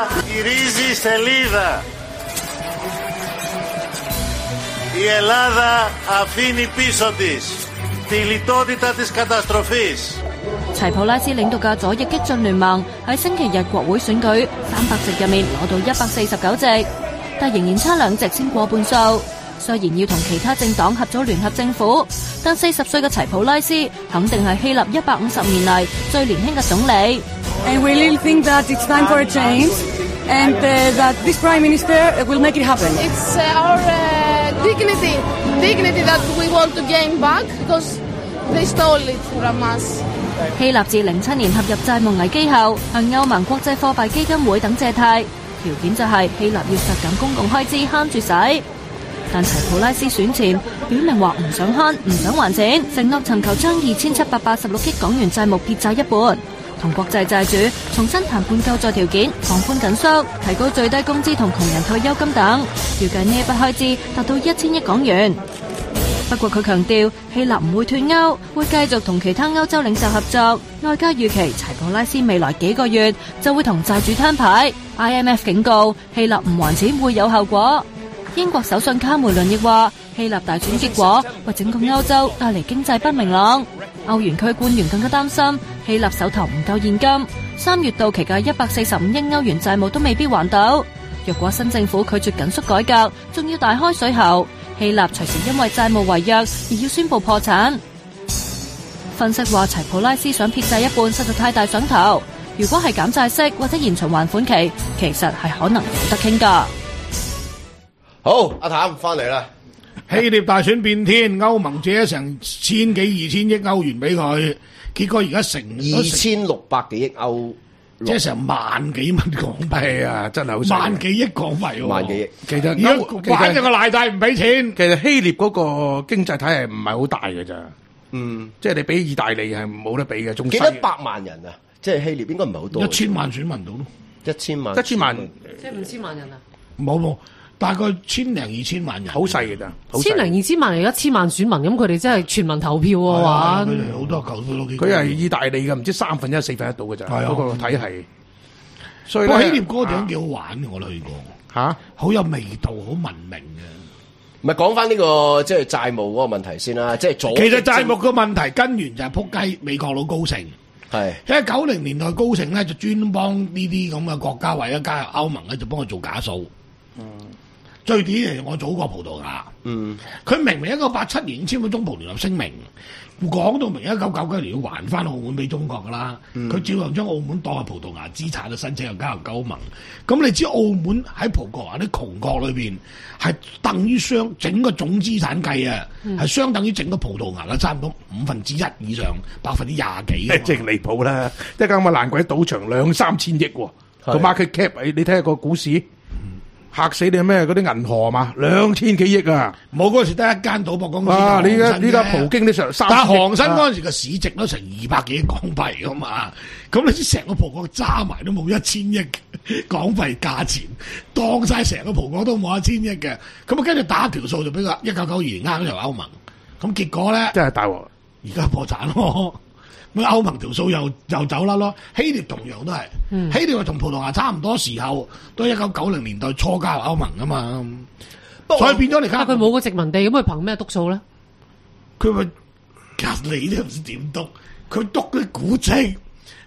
Η Ελλάδα αφήνει πίσω της τη λιτότητα της καταστροφής。 齊普拉斯領導嘅左翼激進聯盟喺星期日國會選舉三百席入面攞到一百四十九席，但仍然差兩席先過半數。雖然要同其他政黨合組聯合政府，但四十歲嘅齊普拉斯肯定係希臘一百五十年嚟最年輕嘅總理。 And we really think that it's time for a change, and uh, that this prime minister will make it happen. It's uh, our uh, dignity, dignity that we want to gain back because they stole it from us. 希臘自零七年陷入債務危機後，向歐盟國際貨幣基金會等借貸，條件就係希臘要削減公共開支，慳住使。但齊普拉斯選前表明話唔想慳，唔想還錢，承諾尋求將二千七百八十六億港元債務撇債一半，同國際債主重新談判救助條件，放寬緊縮，提高最低工資同窮人退休金等，預計呢一筆開支達到一千億港元。不過佢強調，希臘唔會脫歐，會繼續同其他歐洲領袖合作。外界預期齊普拉斯未來幾個月就會同債主攤牌。I M F 警告希臘唔還錢會有後果。英國首相卡梅倫亦話，希臘大選結果為整個歐洲帶嚟經濟不明朗。歐元區官員更加擔心希臘手頭唔夠現金，三月到期嘅一百四十五億歐元債務都未必還到。若果新政府拒絕緊縮改革，仲要大開水喉，希臘隨時因為債務違約而要宣布破產。分析話，齊普拉斯想撇債一半實在太大想頭，如果係減債息或者延長還款期，其實係可能有得傾㗎。 好，阿譚翻嚟啦。 希臘大選變天，歐盟借咗成千幾二千億歐元俾佢，結果而家成二千六百幾億歐， 即係成萬幾蚊港幣啊！真係好萬幾億港幣喎， 萬幾億。 其實歐玩咗個賴債唔俾錢。 其實希臘嗰個經濟體係唔係好大嘅咋？ 嗯， 即係你比意大利係冇得比嘅，仲幾多百萬人啊？即係希臘應該唔係好多， 一千萬選民到咯， 一千萬， 一千萬， 即係五千萬人啊？ 冇冇。大概千零二千萬人， 好細嘅咋？ 千零二千萬嚟一千萬選民，咁佢哋真係全民投票喎玩。 佢哋好多球都攞幾。 佢係意大利嘅，唔知三分一四分一度嘅咋？嗰個體系。所以咧，希臘嗰個地方幾好玩嘅，我都去過。 嚇， 好有味道，好文明嘅。 唔係講翻呢個即係債務嗰個問題先啦，即係左。 其實債務嘅問題根源就係撲街美國佬高盛。 係。 因為九零年代高盛咧就專幫呢啲咁嘅國家為咗加入歐盟咧，就幫佢做假數。嗯。最典型我祖國葡萄牙，嗯，佢明明一九八七年簽咗中葡聯合聲明，講到明一九九九年要還翻澳門俾中國噶啦，佢、嗯、照樣將澳門當係葡萄牙資產嘅申請又加入歐盟。咁你知澳門喺葡萄牙啲窮國裏邊係等於相整個總資產計啊，係、嗯、相等於整個葡萄牙嘅差唔多五分之一以上，百分之廿幾。 即係離譜啦！一間咁嘅爛鬼賭場兩三千億喎，個 market cap 你睇下個股市。嚇死你咩？嗰啲銀河嘛，兩千幾億啊！ 冇嗰時得一間賭博公司。 啊！你而家呢家葡京都成三千億。 但係航新嗰陣時嘅市值都成二百幾億港幣噶嘛，咁你知成個葡國揸埋都冇一千億港幣價錢，當晒成個葡國都冇一千億嘅，咁啊跟住打條數就俾佢一九九二年呃咗入歐盟，咁結果咧真係大鑊， 而家破產咯。咁歐盟條數又又走甩咯，希臘同樣都係，嗯、希臘同葡萄牙差唔多時候，都一九九零年代初加入歐盟噶嘛，所以變咗你睇佢冇個殖民地，咁佢憑咩督數咧？ 佢咪隔你都唔知點督，佢督啲古蹟，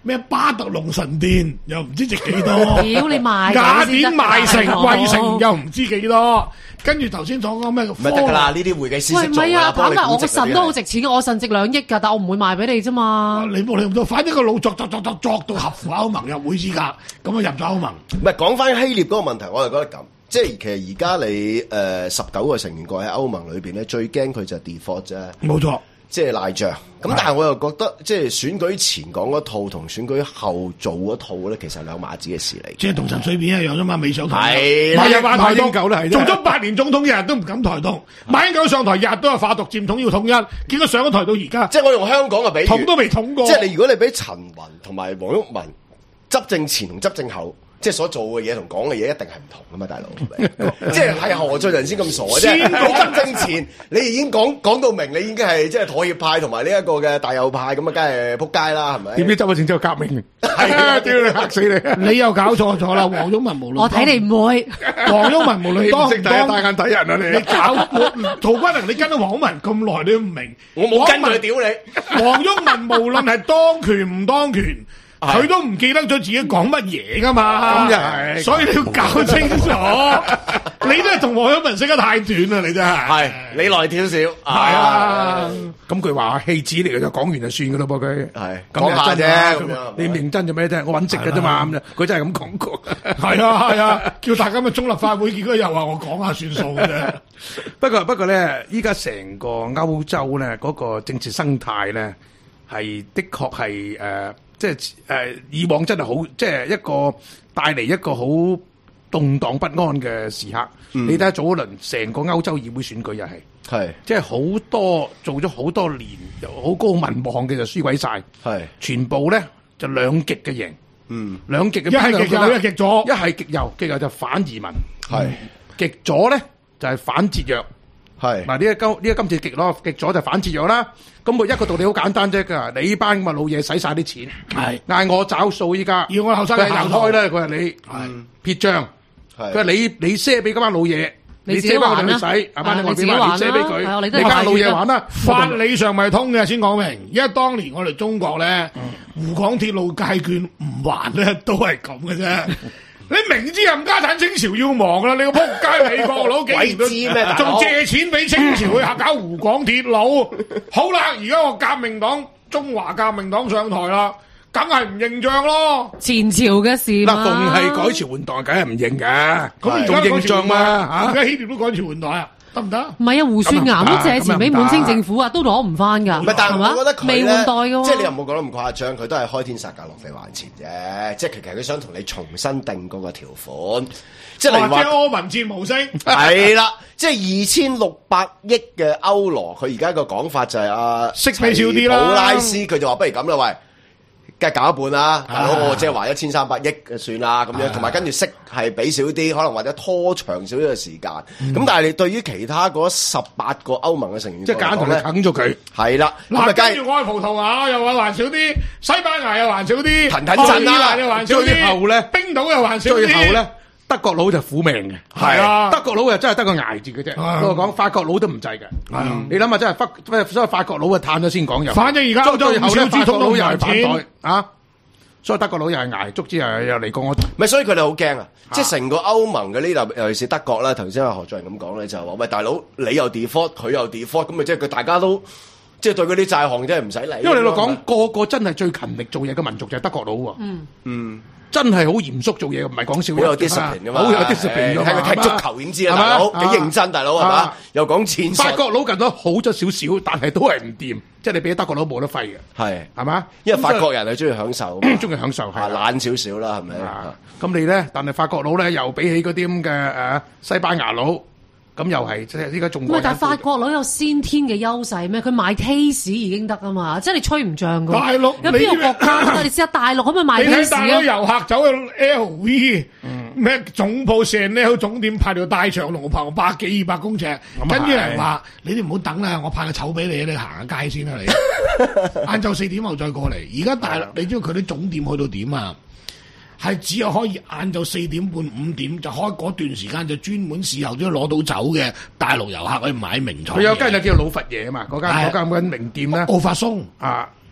咩巴特龍神殿又唔知值幾多， 屌你賣雅典賣城衛城又唔知幾多，跟住頭先所講咩？唔係得㗎啦，呢啲會計師識做喂，唔係啊，坦白我個腎都好值錢嘅，我腎值兩億㗎，但我唔會賣俾你啫嘛。 你冇理咁多，反正個腦作作作作作到合乎歐盟入會資格，咁啊入咗歐盟。 唔係講翻希臘嗰個問題，我就覺得咁。即係其實而家你誒十九個成員國喺歐盟裏邊咧，最驚佢就係 default 啫。 冇錯， 即係賴帳。咁但係我又覺得，即係選舉前講嗰套同選舉後做嗰套咧，其實係兩碼子嘅事嚟。 即係同陳水扁一樣啫嘛，未上台。 係馬日話台英九都係做咗八年總統，日日都唔敢台獨。馬英九上台日日都係化獨佔統要統一，結果上咗台到而家。 即係我用香港嘅比喻， 統都未統過。 即係你如果你俾陳雲同埋黃毓民執政前同執政後。即係所做嘅嘢同講嘅嘢一定係唔同噶嘛，大佬。即係係何俊仁先咁傻嘅啫。你執政前你已經講講到明，你已經係即係妥協派同埋呢一個嘅大右派，咁啊，梗係撲街啦，係咪？ 點知執咗政之後革命？係啊，屌你嚇死你！ 你又搞錯咗啦，黃毓民無論我睇你唔會。 黃毓民無論當識睇大眼睇人啊你！ 你搞陶君行，你跟咗黃毓民咁耐，你都唔明。 我冇跟佢屌你。 黃毓民無論係當權唔當權。佢都唔記得咗自己講乜嘢噶嘛，咁又係，所以你要搞清楚。你都係同黃毓民識得太短啦，你真係。 係你來挑少， 係啊。 咁佢話戲子嚟嘅就講完就算噶咯噃佢。 係講下啫，咁樣你認真做咩啫？我揾食嘅啫嘛，咁樣佢真係咁講過。 係啊係啊，叫大家咪中立法會，結果又話我講下算數嘅啫。 不過不過咧，依家成個歐洲咧嗰個政治生態咧係的確係誒。即係誒、呃，以往真係好，即係一個帶嚟一個好動盪不安嘅時刻。嗯、你睇下早一輪成個歐洲議會選舉又係，係即係好多做咗好多年，好高民望嘅就輸鬼晒，係全部咧就兩極嘅贏，嗯，兩極嘅一係極右，一極左， 一係極右，極右就反移民，係極左咧就係、是、反節約。係嗱，呢一今呢一今次極咯，極左就反節約啦。咁我一個道理好簡單啫，㗎你班咁嘅老嘢使晒啲錢，係嗌我找數依家， 要我後生嘅行開咧，佢話你係撇帳，佢話你你賒俾嗰班老嘢，你賒翻佢哋使，係嘛？你自己還賒俾佢，你班老嘢玩啦。 法理上咪通嘅，先講明。因為當年我哋中國咧，滬港鐵路債券唔還咧，都係咁嘅啫。你明知冚家產清朝要亡啦，你個仆街美國佬幾年都仲借錢俾清朝去搞滬港鐵路。好啦，而家個革命黨中華革命黨上台啦，梗係唔認賬咯。 前朝嘅事嘛， 嗱，逢係改朝換代，梗係唔認嘅。咁仲認賬嘛？嚇， 而家希臘都改朝換代啊？得唔得？ 唔係啊，胡雪岩都借錢俾滿清政府啊，都攞唔翻㗎。 唔係，但係我覺得佢未換代嘅喎。 即係你又冇講得咁誇張，佢都係開天殺價落地還錢啫。即係其實佢想同你重新定嗰個條款。即係例如話， 即係柯文哲模式。 係啦，即係二千六百億嘅歐羅，佢而家個講法就係啊， 息俾少啲啦。 普拉斯佢就話不如咁啦，喂。梗係搞一半啦，大佬我即係話一千三百億就算啦咁樣，同埋跟住息係俾少啲，可能或者拖長少少嘅時間。咁、嗯、但係你對於其他嗰十八個歐盟嘅成員， 即係揀同你啃咗佢， 係啦。 嗱，跟住我係葡萄牙又話還少啲，西班牙又還少啲， 騰騰震啦， 又還少啲， 最後咧， 冰島又還少啲， 最後咧。德國佬就苦命嘅， 係啊！ 德國佬又真係得個捱字嘅啫。我講法國佬都唔制嘅，你諗下真係法，所以法國佬啊嘆咗先講又。 反正而家歐洲唔少資通佬又係反台啊，所以德國佬又係捱，足之又又嚟過我。 唔係，所以佢哋好驚啊！即係成個歐盟嘅呢度，尤其是德國啦。頭先阿何俊仁咁講咧，就係話喂，大佬你又 default，佢又 default，咁咪即係佢大家都即係對嗰啲債項真係唔使理。 因為你講個個真係最勤力做嘢嘅民族就係德國佬喎。 嗯嗯。 真係好嚴肅做嘢，唔係講笑。 好有 discipline 噶嘛， 好有 discipline 噶嘛。 睇佢踢足球點知啊，大佬幾認真，大佬係嘛？又講錢。 法國佬近都好咗少少，但係都係唔掂。即係你俾德國佬冇得揮嘅。係係嘛？ 因為法國人係中意享受， 中意享受係懶少少啦，係咪？ 咁你咧？但係法國佬咧又比起嗰啲咁嘅誒西班牙佬。咁又係，即係依家仲。 喂，但係法國佬有先天嘅優勢咩？佢買 taste 已經得啊嘛，即係你吹唔漲噶。 大陸有邊個國家？你試下大陸可唔可以買 taste 啊？ 你睇大陸遊客走去 L V 咩總部成呢去總店排條大長龍排百幾二百公尺，跟住人話：你哋唔好等啦，我派個籌俾你，你行下街先啦，你。晏晝四點後再過嚟。而家大陸，你知道佢啲總店去到點啊？係只有可以晏晝四點半五點就開嗰段時間，就專門事後都要攞到走嘅大陸遊客去買名菜。 佢有間就叫老佛爺啊嘛，嗰間嗰間嗰間名店咧。 奧發松啊，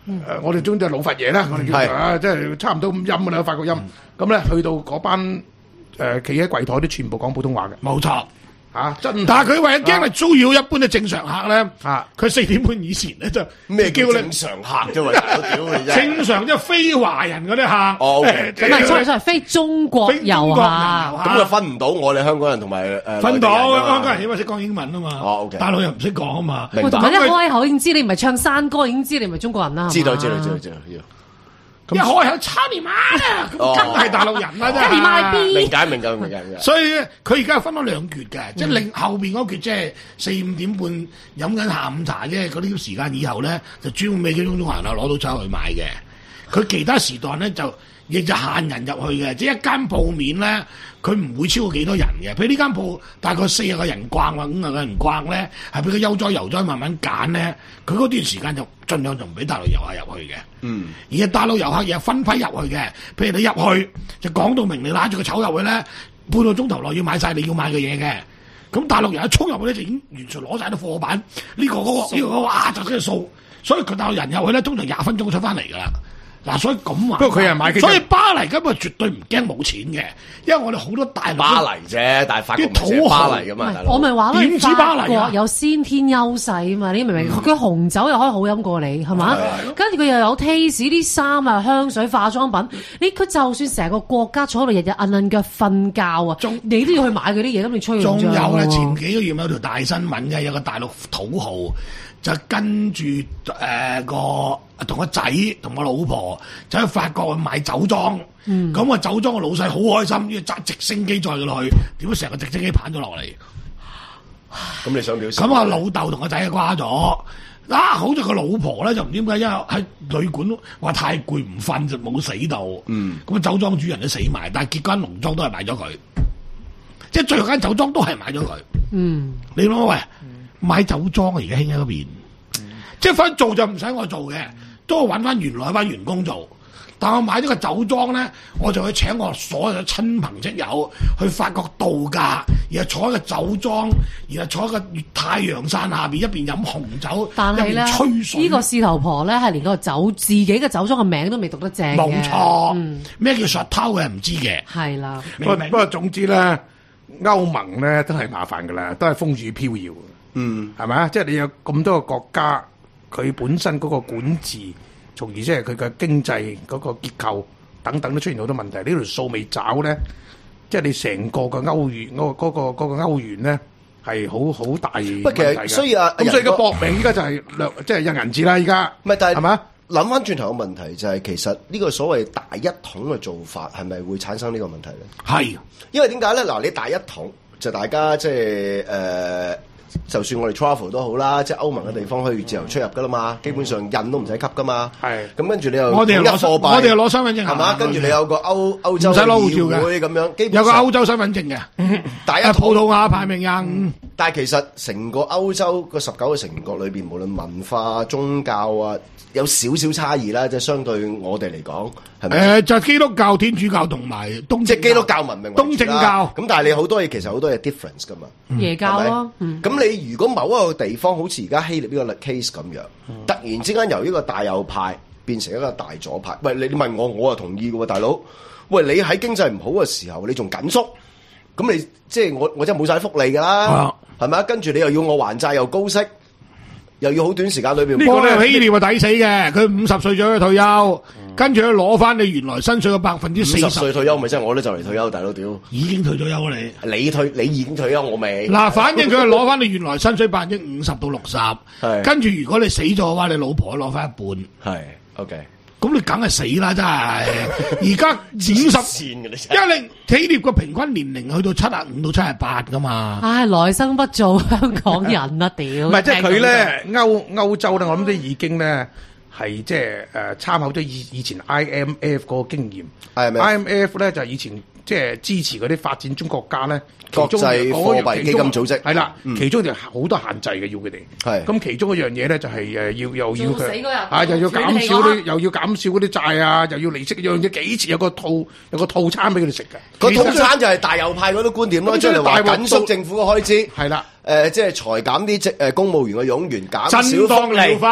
誒，我哋中就老佛爺啦，我哋叫佢啊，即係差唔多咁陰噶啦，法國音。咁咧去到嗰班誒企喺櫃台都全部講普通話嘅， 冇錯。 嚇，真！ 但係佢為咗驚係騷擾一般嘅正常客咧，嚇佢四點半以前咧就咩叫正常客啫？喂，屌你真係正常即係非華人嗰啲客。 哦，唔係，sorry sorry，非中國遊客。 咁就分唔到我哋香港人同埋誒。 分到香港人起碼識講英文啊嘛。 哦，OK。 大陸人唔識講啊嘛。 喂，同埋一開口已經知你唔係唱山歌，已經知你唔係中國人啦。 知道，知道，知道，知道。 一開口差你媽啊！咁梗係大陸人啦，真係。 明解，明解，明解，明解。 所以咧，佢而家分咗兩橛嘅，即係另後邊嗰橛，即係四五點半飲緊下午茶啫。嗰啲時間以後咧，就專門俾啲中中華人啊攞到走去買嘅。佢其他時段咧就亦就限人入去嘅，即係一間鋪面咧，佢唔會超過幾多人嘅。譬如呢間鋪大概四十個人逛或五十個人逛咧，係俾佢悠哉悠哉慢慢揀咧。佢嗰段時間就盡量就唔俾大陸遊客入去嘅。嗯，而家大陸遊客又分批入去嘅。譬如你入去就講到明，你揦住個籌入去咧，半個鐘頭內要買晒你要買嘅嘢嘅。咁大陸人一衝入去咧，就已經完全攞晒啲貨板，呢、這個嗰、那個呢、這個嗰、那個哇就跟住掃。所以佢大陸人入去咧，通常廿分鐘出翻嚟㗎啦。嗱，所以咁話， 不過佢係買， 所以巴黎根本絕對唔驚冇錢嘅，因為我哋好多大巴黎啫，但係法國土豪巴黎噶嘛， 我咪話咯， 點知巴黎法國有先天優勢啊嘛，你明唔明？佢紅酒又可以好飲過你，係嘛？跟住佢又有 taste 啲衫啊、香水、化妝品，你佢就算成個國家坐喺度日日摁摁腳瞓覺啊，你都要去買嗰啲嘢，咁你吹仲有咧，前幾個月有條大新聞嘅，有個大陸土豪。就跟住誒、呃、個同個仔同個老婆就喺法國去買酒莊，咁、嗯、個酒莊個老細好開心，要揸直升機載佢落去，點解成個直升機攤咗落嚟？ 咁你想表示？ 咁啊老豆同個仔瓜咗，啊好在個老婆咧就唔知點解，因為喺旅館話太攰唔瞓就冇死到，嗯，咁啊酒莊主人都死埋，但係結間農莊都係買咗佢，即係最後間酒莊都係買咗佢，嗯，你諗喂？買酒莊啊！而家興喺嗰邊，嗯、即係反正做就唔使我做嘅，都係揾翻原來班員工做。但我買咗個酒莊咧，我就去請我所有嘅親朋戚友去法國度假，然後坐喺個酒莊，然後坐喺個太陽傘下邊，一邊飲紅酒， 但係咧， 一邊吹水。 呢個事頭婆咧係連個酒自己嘅酒莊嘅名都未讀得正嘅。 冇錯，咩、嗯、叫 Chateau 嘅唔知嘅。 係啦， 不過不過總之咧，歐盟咧都係麻煩噶啦，都係風雨飄搖。嗯，係咪啊？即係你有咁多個國家，佢本身嗰個管治，從而即係佢嘅經濟嗰個結構等等都出現好多問題。呢條數未找咧，即係你成個嘅歐元嗰個嗰個嗰個歐元咧係好好大問題嘅。 不，其實所以啊， 咁所以個搏命依家就係略即係印銀紙啦。依家唔係，但係係嘛？ 諗翻轉頭嘅問題就係，其實呢個所謂大一統嘅做法係咪會產生呢個問題咧？ 係， 因為點解咧？嗱，你大一統就大家即係誒。呃就算我哋 travel 都好啦，即係歐盟嘅地方可以自由出入噶啦嘛，基本上印都唔使級噶嘛。係，咁跟住你又我哋攞貨幣， 我哋又攞身份證係嘛？ 跟住你有個歐歐洲議會咁樣，基本上有個歐洲身份證嘅， 大一葡萄牙排名廿五。 但係其實成個歐洲個十九個成員國裏邊，無論文化、宗教啊，有少少差異啦，即係相對我哋嚟講，係咪？誒， 就基督教、天主教同埋東， 即係基督教文明為主啦。 東正教。 咁但係你好多嘢其實好多嘢 difference 噶嘛。 耶教咯。 咁你如果某一個地方好似而家希臘呢個 case 咁樣，突然之間由呢個大右派變成一個大左派，喂，你問我，我啊同意嘅喎，大佬。喂，你喺經濟唔好嘅時候，你仲緊縮，咁你即係我我真係冇晒福利㗎啦。係咪啊？跟住你又要我還債又高息，又要好短時間裏邊。 呢個咧希臘啊抵死嘅，佢五十歲咗去退休，嗯、跟住佢攞翻你原來薪水嘅百分之四十。五十歲退休咪即係我都就嚟退休，大佬屌！ 已經退咗休你。 你退你已經退休，我未。 嗱，反正佢係攞翻你原來薪水百分之五十到六十，跟住如果你死咗嘅話，你老婆攞翻一半。 係 ，OK。 咁你梗係死啦！真係，而家五十線嘅你，因為你希臘個平均年齡去到七十五到七十八噶嘛。 唉，來生不做香港人啊！屌， 唔係即係佢咧歐歐洲咧，我諗都已經咧係即係誒參考咗以以前 I M F 嗰個經驗。I M F 咧就係以前即係支持嗰啲發展中國家咧。 國際貨幣基金組織係啦，其中就好多限制嘅要佢哋。係咁，其中一樣嘢咧就係誒要又要佢啊，又要減少啲，又要減少嗰啲債啊，又要利息，樣嘢幾次有個套有個套餐俾佢哋食嘅。 個套餐就係大右派嗰啲觀點咯，即係話緊縮政府嘅開支。 係啦， 誒即係裁減啲職誒公務員嘅冗員，減少福利。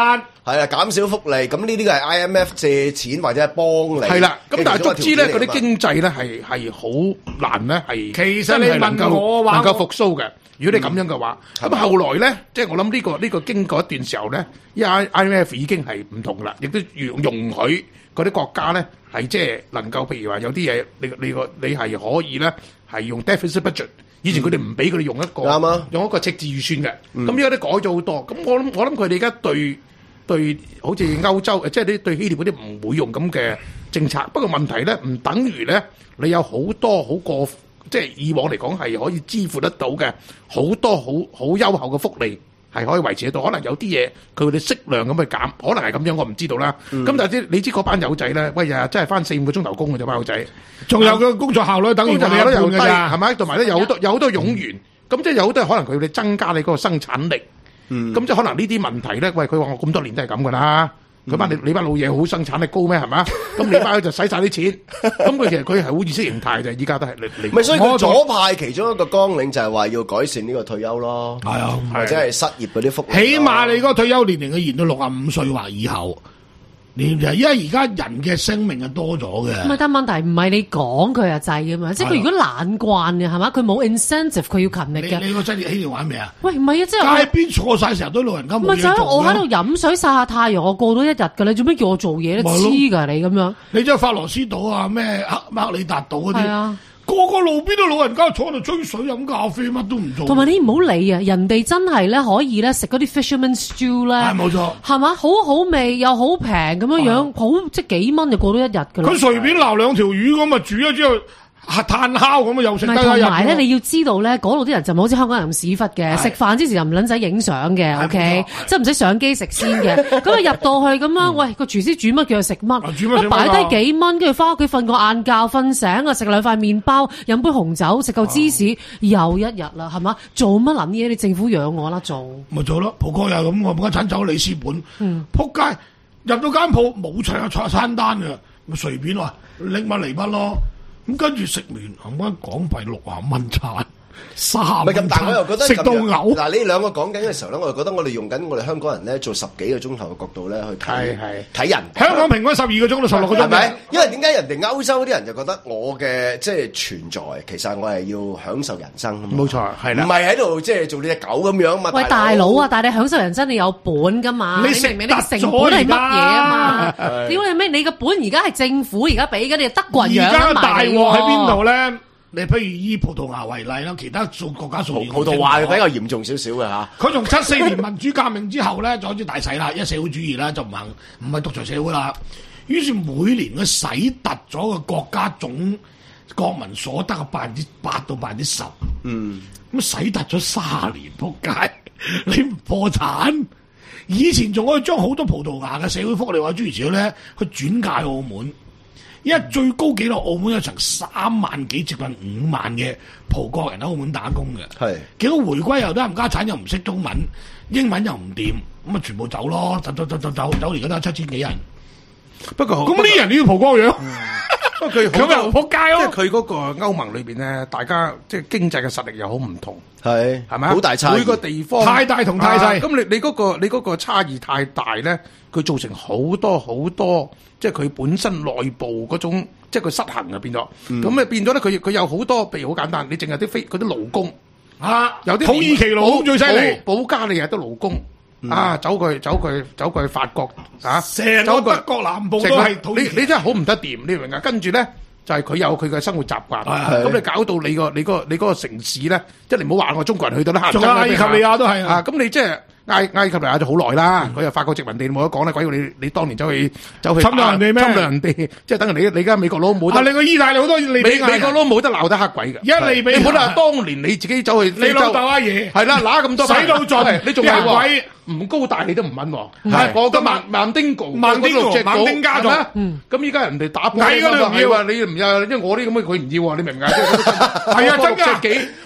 係啊，減少福利，咁呢啲係 I M F 借錢或者係幫你。 係啦，咁但係足之咧，嗰啲經濟咧係係好難咧，係其實你問我話， 能夠復甦嘅。如果你咁樣嘅話，咁、嗯、後來咧，即係我諗呢、呢個呢、呢個經過一段時候咧，因為 I M F 已經係唔同啦，亦都容容許嗰啲國家咧係即係能夠，譬如話有啲嘢，你你個你係可以咧係用 deficit budget。以前佢哋唔俾佢哋用一個、嗯、用一個赤字預算嘅，咁而家都改咗好多。咁我諗我諗佢哋而家對對好似歐洲，即係啲對希臘嗰啲唔會用咁嘅政策。不過問題咧，唔等於咧你有好多好過，即係以往嚟講係可以支付得到嘅好多好好優厚嘅福利係可以維持得到。可能有啲嘢佢哋適量咁去減，可能係咁樣，我唔知道啦。咁、嗯、但係你知嗰班友仔咧，喂日日真係翻四五個鐘頭工嘅啫，班友仔。仲有個工作效率等於我哋一半㗎咋，係咪？同埋咧有好多有好多冗員，咁、嗯、即係有好多可能佢哋增加你嗰個生產力。咁、嗯、即係可能呢啲問題咧，喂佢話我咁多年都係咁㗎啦。佢、嗯、班你你班老嘢好生產力高咩？係嘛？咁你班就使晒啲錢。咁佢其實佢係好意識形態就依家都係你。 唔係，所以佢左派其中一個綱領就係話要改善呢個退休咯。係啊，或者係失業嗰啲福利。起碼你嗰個退休年齡嘅延到六十五歲或以後。你因為而家人嘅生命係多咗嘅，唔係，但問題唔係你講佢就制噶嘛，即係佢如果懶慣嘅係嘛，佢冇 incentive， 佢要勤力嘅。你你個真係喺度玩咩啊？喂，唔係啊，即係街邊坐晒成日都老人家冇嘢做。唔係就係我喺度飲水曬下太陽，我過到一日㗎，你做咩叫我做嘢咧？黐㗎你咁樣。你即係法羅斯島啊，咩克馬里達島嗰啲。係啊。個個路邊都老人家坐喺度吹水飲咖啡，乜都唔做。同埋你唔好理啊，人哋真係咧可以咧食嗰啲 fisherman stew 咧，係冇錯，係嘛，好好味又好平咁樣樣，好即係幾蚊就過到一日噶啦。佢隨便撈兩條魚咁啊，煮咗之後。炭烤咁啊，又食得同埋咧，你要知道咧，嗰度啲人就唔好似香港人咁屎忽嘅，食飯之前就唔撚使影相嘅 ，OK，即係唔使相機食先嘅。咁啊入到去咁樣，嗯、喂個廚師煮乜叫佢食乜，擺低幾蚊，跟住翻屋企瞓個晏覺，瞓醒啊食兩塊麵包，飲杯紅酒，食嚿芝士，又一日啦，係嘛？做乜撚嘢？你政府養我啦，做咪做咯？蒲哥又咁，我間酒里斯本，嗯，仆街入到間鋪冇齊啊菜餐單嘅，咪隨便話拎乜嚟乜咯。咁跟住食完，冚翻港幣六十蚊餐，三蚊餐，食到嘔。嗱，呢兩個講緊嘅時候咧，我就覺得我哋用緊我哋香港人咧做十幾個鐘頭嘅角度咧去睇睇人。香港平均十二個鐘到十六個鐘，係咪？因為點解人哋歐洲啲人就覺得我嘅即係存在，其實我係要享受人生。冇錯，係啦，唔係喺度即係做呢隻狗咁樣嘛。喂，大佬啊，但係你享受人生，你有本噶嘛？你明唔明？你成本係乜嘢啊嘛？屌你咩？你個本而家係政府而家俾緊，你德國人養埋你。喺邊度咧？你譬如以葡萄牙為例啦，其他數國家數葡萄牙比較嚴重少少嘅嚇。佢從七四年民主革命之後咧，就開始大洗啦，一社會主義啦，就唔行唔係獨裁社會啦。於是每年佢洗突咗個國家總國民所得嘅百分之八到百分之十。嗯，咁洗突咗卅年，仆街！你唔破產？以前仲可以將好多葡萄牙嘅社會福利或者諸如此類咧，去轉介澳門。因為最高紀錄，澳門有成三萬幾，接近五萬嘅葡國人喺澳門打工嘅。係幾多回歸又得冚家產，又唔識中文，英文又唔掂，咁啊全部走咯，走走走走走走，而家都係七千幾人。不過咁呢啲人都要葡國樣。不過佢咁又仆街咯。即係佢嗰個歐盟裏邊咧，大家即係經濟嘅實力又好唔同。係係咪好大差異？每個地方太大同太細。咁你你嗰個你嗰個差異太大咧，佢造成好多好多。即係佢本身內部嗰種，即係佢失衡啊變咗，咁咪、嗯、變咗咧？佢佢有好多，譬如好簡單，你淨係啲非嗰啲勞工啊，有啲土耳其勞工最犀利，保加利亞都勞工、嗯、啊，走佢走佢走佢法國啊，成個德國南部都係土耳其，你你真係好唔得掂，你明唔明啊？跟住咧。就係佢有佢嘅生活習慣，咁你搞到你個你個你嗰個城市咧，即係你唔好話我中國人去到咧，仲有埃及利亞都係啊！咁你即係埃埃及利亞就好耐啦，佢又法國殖民地冇得講啦，鬼要你你當年走去走去侵略人哋咩？侵略人哋，即係等於你你而家美國佬冇得。啊！你個意大利好多美美國佬冇得鬧得黑鬼嘅，一利比你冇得話當年你自己走去你老豆阿爺係啦，揦咁多使到盡，你仲係鬼？唔高大你都唔穩喎，係我個曼曼丁高，曼丁六隻高，曼丁家族，咁依家人哋打破，矮嗰啲唔要啊，你唔要，因為我啲咁嘅佢唔要啊，你明唔明啊？係啊，真㗎，幾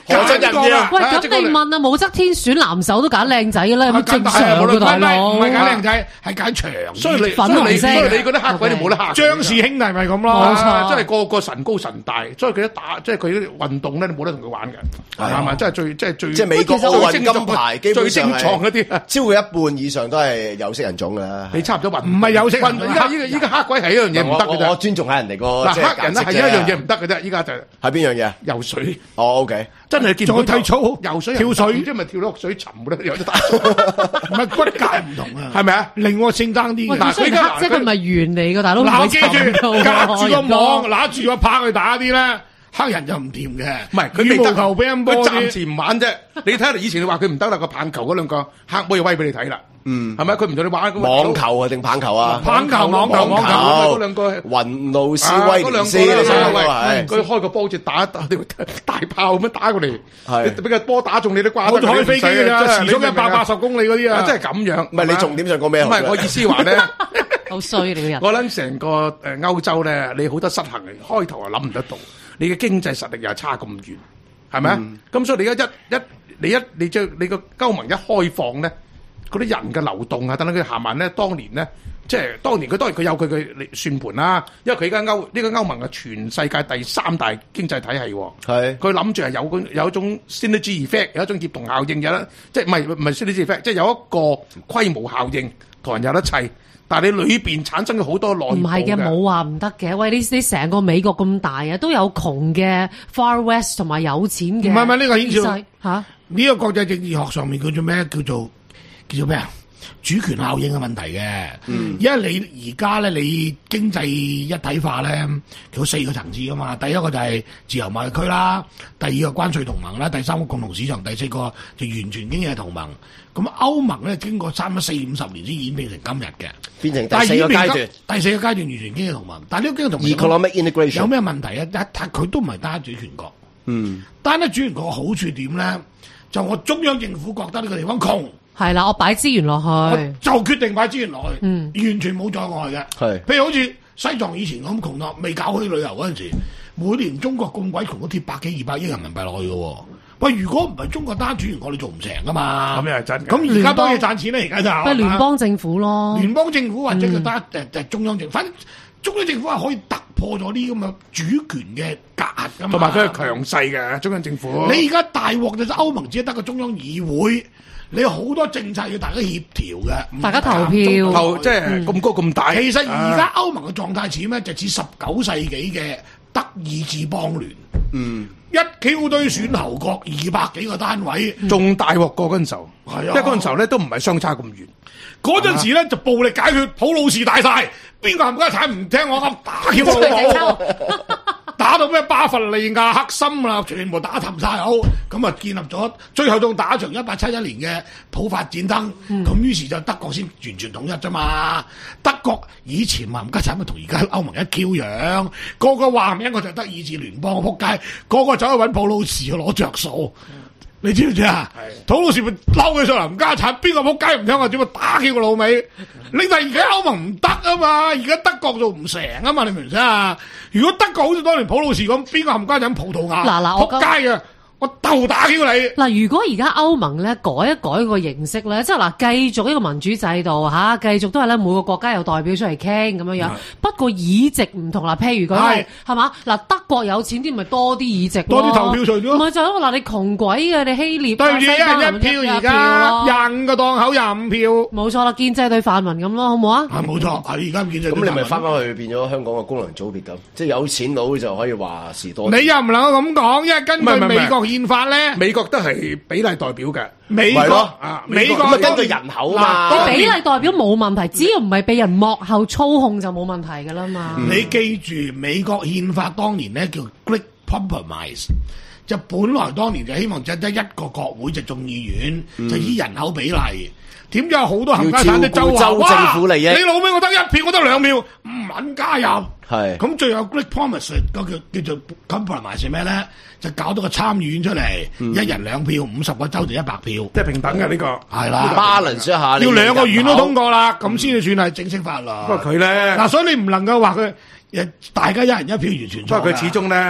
何俊仁要。 喂，咁你問啊，武則天選男手都揀靚仔嘅啦，有乜正常嘅大佬？ 唔係揀靚仔，係揀長。 所以你粉紅色， 所以你嗰啲黑鬼你冇得黑。 張氏兄弟咪咁咯， 冇錯， 即係個個神高神大，所以佢一打即係佢啲運動咧，你冇得同佢玩嘅，係嘛？即係最即係最即係美國奧運金牌，基本上最精壯嗰啲， 超過一半以上都係有色人種㗎。 你差唔多運唔係有色人種。 依家依個依家黑鬼係一樣嘢唔得嘅啫。 我尊重下人哋個嗱黑人咧係一樣嘢唔得嘅啫，依家就係邊樣嘢？ 游水。 哦 ，OK， 真係見仲有體操、 游水、 跳水， 即係咪跳落水沉嘅咧？有得打， 唔係骨架唔同啊， 係咪啊？ 另外性爭啲。 嗱，佢而家即係佢唔係圓嚟嘅，大佬。 嗱，記住，隔住個網，拿住個拍去打啲咧，黑人就唔掂嘅。 唔係佢羽毛球、乒乓波， 佢暫時唔玩啫。你睇下，以前你話佢唔得啦，個棒球嗰兩個黑妹威俾你睇啦。嗯，係咪？佢唔同你玩網球啊定棒球啊？ 棒球、網球、網球嗰兩個雲路斯威廉斯， 佢開個波好似打打大炮咁樣打過嚟，係俾個波打中你都掛得。 我開飛機㗎咋，時速一百八十公里嗰啲啊， 真係咁樣。 唔係你重點上講咩？ 唔係我意思話咧， 好衰你個人。 我諗成個誒歐洲咧，你好多失衡嚟，開頭啊諗唔得到，你嘅經濟實力又係差咁遠，係咪啊？咁所以你而家一一你一你將你個歐盟一開放咧。嗰啲人嘅流動啊，等等佢行慢咧，當年咧，即係當年佢當然佢有佢嘅算盤啦，因為佢而家歐呢、呢個歐盟係全世界第三大經濟體系喎。係佢諗住係有有一種 synergy effect， 有一種協同效應，有得即係唔係唔係 synergy effect， 即係有一個規模效應，同人有得砌。但係你裏邊產生咗好多內部嘅。唔係嘅，冇話唔得嘅。喂，你你成個美國咁大啊，都有窮嘅 Far West 同埋有錢嘅。 唔係唔係呢個牽涉嚇呢個國際政治學上面叫做咩？叫做叫做咩啊？主權效應嘅問題嘅，嗯、因為你而家咧，你經濟一體化咧，有四個層次噶嘛。第一個就係自由貿易區啦，第二個關稅同盟啦，第三個共同市場，第四個就完全經濟同盟。咁歐盟咧經過差唔多四五十年先演變成今日嘅， 變成第四個階段。 第四個階段完全經濟同盟，但係呢個經濟同盟 Economic integration 有咩問題啊？但佢都唔係單一主權國。嗯，單一主權國嘅好處點咧？就我中央政府覺得呢個地方窮。 係啦，我擺資源落去， 就決定擺資源落去， 嗯， 完全冇阻礙嘅。 係， 譬如好似西藏以前咁窮到未搞開旅遊嗰陣時，每年中國咁鬼窮都貼百幾二百億人民幣落去嘅。喂，如果唔係中國單主權，我哋做唔成噶嘛。咁又係真。咁而家當然賺錢咧，而家就。 咪聯邦政府咯。 聯邦政府或者佢單誒誒中央政府，反正中央政府係可以突破咗啲咁嘅主權嘅隔閡噶嘛。同埋佢係強勢嘅中央政府。你而家大鑊就歐盟只係得個中央議會。你好多政策要大家協調嘅， 大家投票， 投即係咁高咁大。 其實而家歐盟嘅狀態似咩？就似十九世紀嘅德意志邦聯。嗯，一 Q 堆選侯國，二百幾個單位， 仲大鑊過嗰陣時候。係啊，因為嗰陣時候咧都唔係相差咁遠。 嗰陣時咧就暴力解決，普魯士大晒，邊個冚家鏟唔聽我噏，打 Q 我。打到咩巴伐利亞黑心啦，全部打沉晒好，咁啊建立咗，最後仲打場一八七一年嘅普法戰爭，咁、嗯、於是就德國先完全統一啫嘛。德國以前話唔家產咪同而家歐盟一 Q 樣，個個話名我就德意志聯邦，仆街，個個走去揾普魯士去攞着數。嗯你知唔知啊？普魯士咪嬲佢上嚟，唔家產，邊個仆街唔聽我點啊？打佢個老味！你但而家歐盟唔得啊嘛，而家德國做唔成啊嘛，你明唔明啊？如果德國好似當年普魯士咁，邊個冚家產葡萄牙？嗱嗱，仆街嘅。我鬥打擾你嗱，如果而家歐盟咧改一改個形式咧，即係嗱，繼續呢個民主制度嚇，繼續都係咧每個國家有代表出嚟傾咁樣樣。不過議席唔同啦，譬如佢係係嘛嗱，德國有錢啲咪多啲議席， 多啲投票稅咯。唔係就係咯嗱，你窮鬼嘅你希臘， 對住一人一票而家廿五個檔口廿五票， 冇錯啦，建制對泛民咁咯，好唔好啊？ 係冇錯，係而家建制。 咁你咪翻返去變咗香港嘅功能組別咁，即係有錢佬就可以話事多。 你又唔能夠咁講，因為根據美國憲法咧， 美國都係比例代表嘅。 美國啊，美國咁啊根據人口嘛， 你比例代表冇問題，只要唔係俾人幕後操控就冇問題噶啦嘛。 你記住，美國憲法當年咧叫 Great Compromise， 就本來當年就希望就得一個國會就眾議院，就依人口比例。點解有好多冚家產都州話哇？你老味我得一票，我得兩票，唔肯加入。係咁，最後 Great Promise 個叫叫做 Compromise 咩咧？就搞到個參議院出嚟，嗯、一人兩票，五十個州就一百票，即係平等嘅呢、這個。係啦 balance 一下， 要兩個院都通過啦，咁先至算係正式法律。不過佢咧嗱，所以你唔能夠話佢，大家一人一票完全錯。 不過佢始終咧。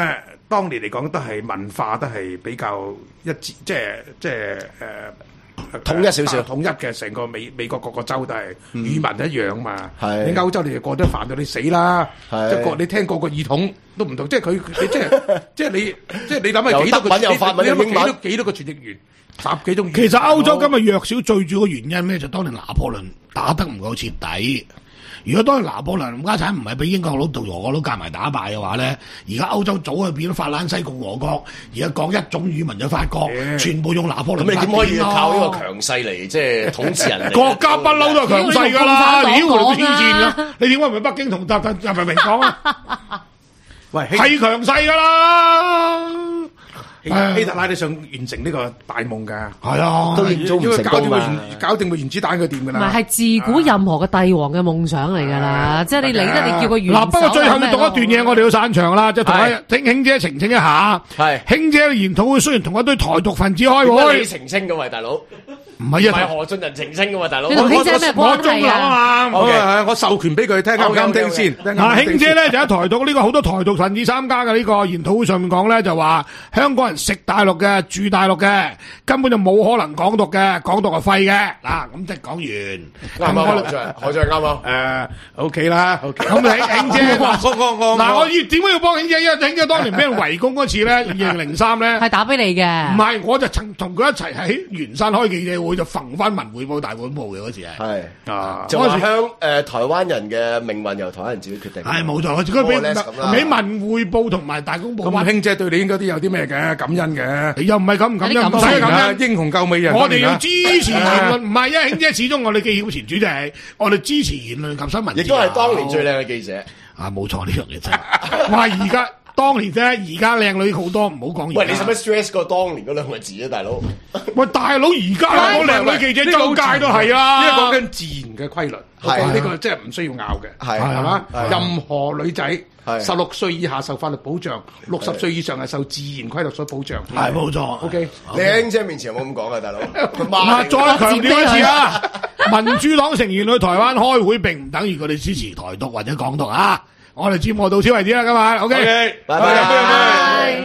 當年嚟講都係文化都係比較一致，即係即係誒。 統一少少， 統一嘅成個美美國各個州都係語文一樣嘛。 係你歐洲你就過得煩到你死啦。即係個你聽個個耳筒都唔同，即係佢你即係即係你即係你諗下幾多個有德文有法文有英文幾多幾多個傳譯員，十幾種。 其實歐洲今日弱小最主要嘅原因咩？就當年拿破崙打得唔夠徹底。如果當年拿破崙家產唔係俾英國佬同俄國佬夾埋打敗嘅話咧，而家歐洲早就變咗法蘭西共和國，而家講一種語文就法國，全部用拿破崙。 咁你點可以靠呢個強勢嚟即係統治人哋？ 國家不嬲都係強勢㗎啦，屌佢挑戰㗎！你點解唔係北京同習習近平講啊？ 喂， 係強勢㗎啦！ 希特拉都想完成呢個大夢㗎， 係啊， 都認咗唔成功嘛。 搞掂個原子彈佢掂㗎啦。 唔係係自古任何嘅帝王嘅夢想嚟㗎啦，即係你理得你叫個元首。 嗱，不過最後要讀一段嘢，我哋要散場啦，即係同阿聽卿姐澄清一下。 係卿姐嘅研討會雖然同一堆台獨分子開會， 你澄清㗎喂，大佬。 唔係啊， 唔係何俊仁澄清㗎嘛，大佬。 你同卿姐咩關係啊？ 我我我授權俾佢聽啱唔啱聽先。 嗱，卿姐咧就喺台獨呢個好多台獨分子參加嘅呢個研討會上面講咧，就話香港人食大陸嘅。住大陸嘅根本就冇可能港獨嘅，港獨係廢嘅。嗱，咁即係講完， 啱啊，何俊何俊啱啊。 誒，OK 啦 ，OK。 咁你卿姐， 我我我嗱，我要點解要幫卿姐？因為卿姐當年俾人圍攻嗰次咧，二零零三咧， 係打俾你嘅。 唔係，我就曾同佢一齊喺圓山開記者會，就揈翻文匯報大本報嘅嗰時係。 係啊， 就話香誒台灣人嘅命運由台灣人自己決定。 係冇錯，佢俾俾文匯報同埋大公報。 咁卿姐對你應該都有啲咩嘅感恩嘅。 又唔係咁唔感恩，唔使感恩， 英雄救美人。 我哋要支持言論，唔係因為卿姐始終我哋記協前主席，我哋支持言論及新聞。 亦都係當年最靚嘅記者。 啊，冇錯呢樣嘢真係。哇！而家當年啫，而家靚女好多，唔好講。 喂，你使乜 stress 過當年嗰兩個字啊，大佬？ 喂，大佬，而家好多靚女記者周街都係啊！ 呢個講緊自然嘅規律，係呢個即係唔需要拗嘅，係係嘛？任何女仔。十六歲以下受法律保障，六十歲以上係受自然規律所保障。 係冇錯。 O K， 你喺卿姐面前有冇咁講啊，大佬？ 嗱，再強調一次啊！民主黨成員去台灣開會並唔等於佢哋支持台獨或者港獨啊！我哋節目到此為止啦，今日 O K， 拜拜。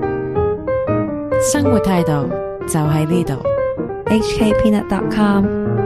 生活態度就喺呢度。H K Peanut dot com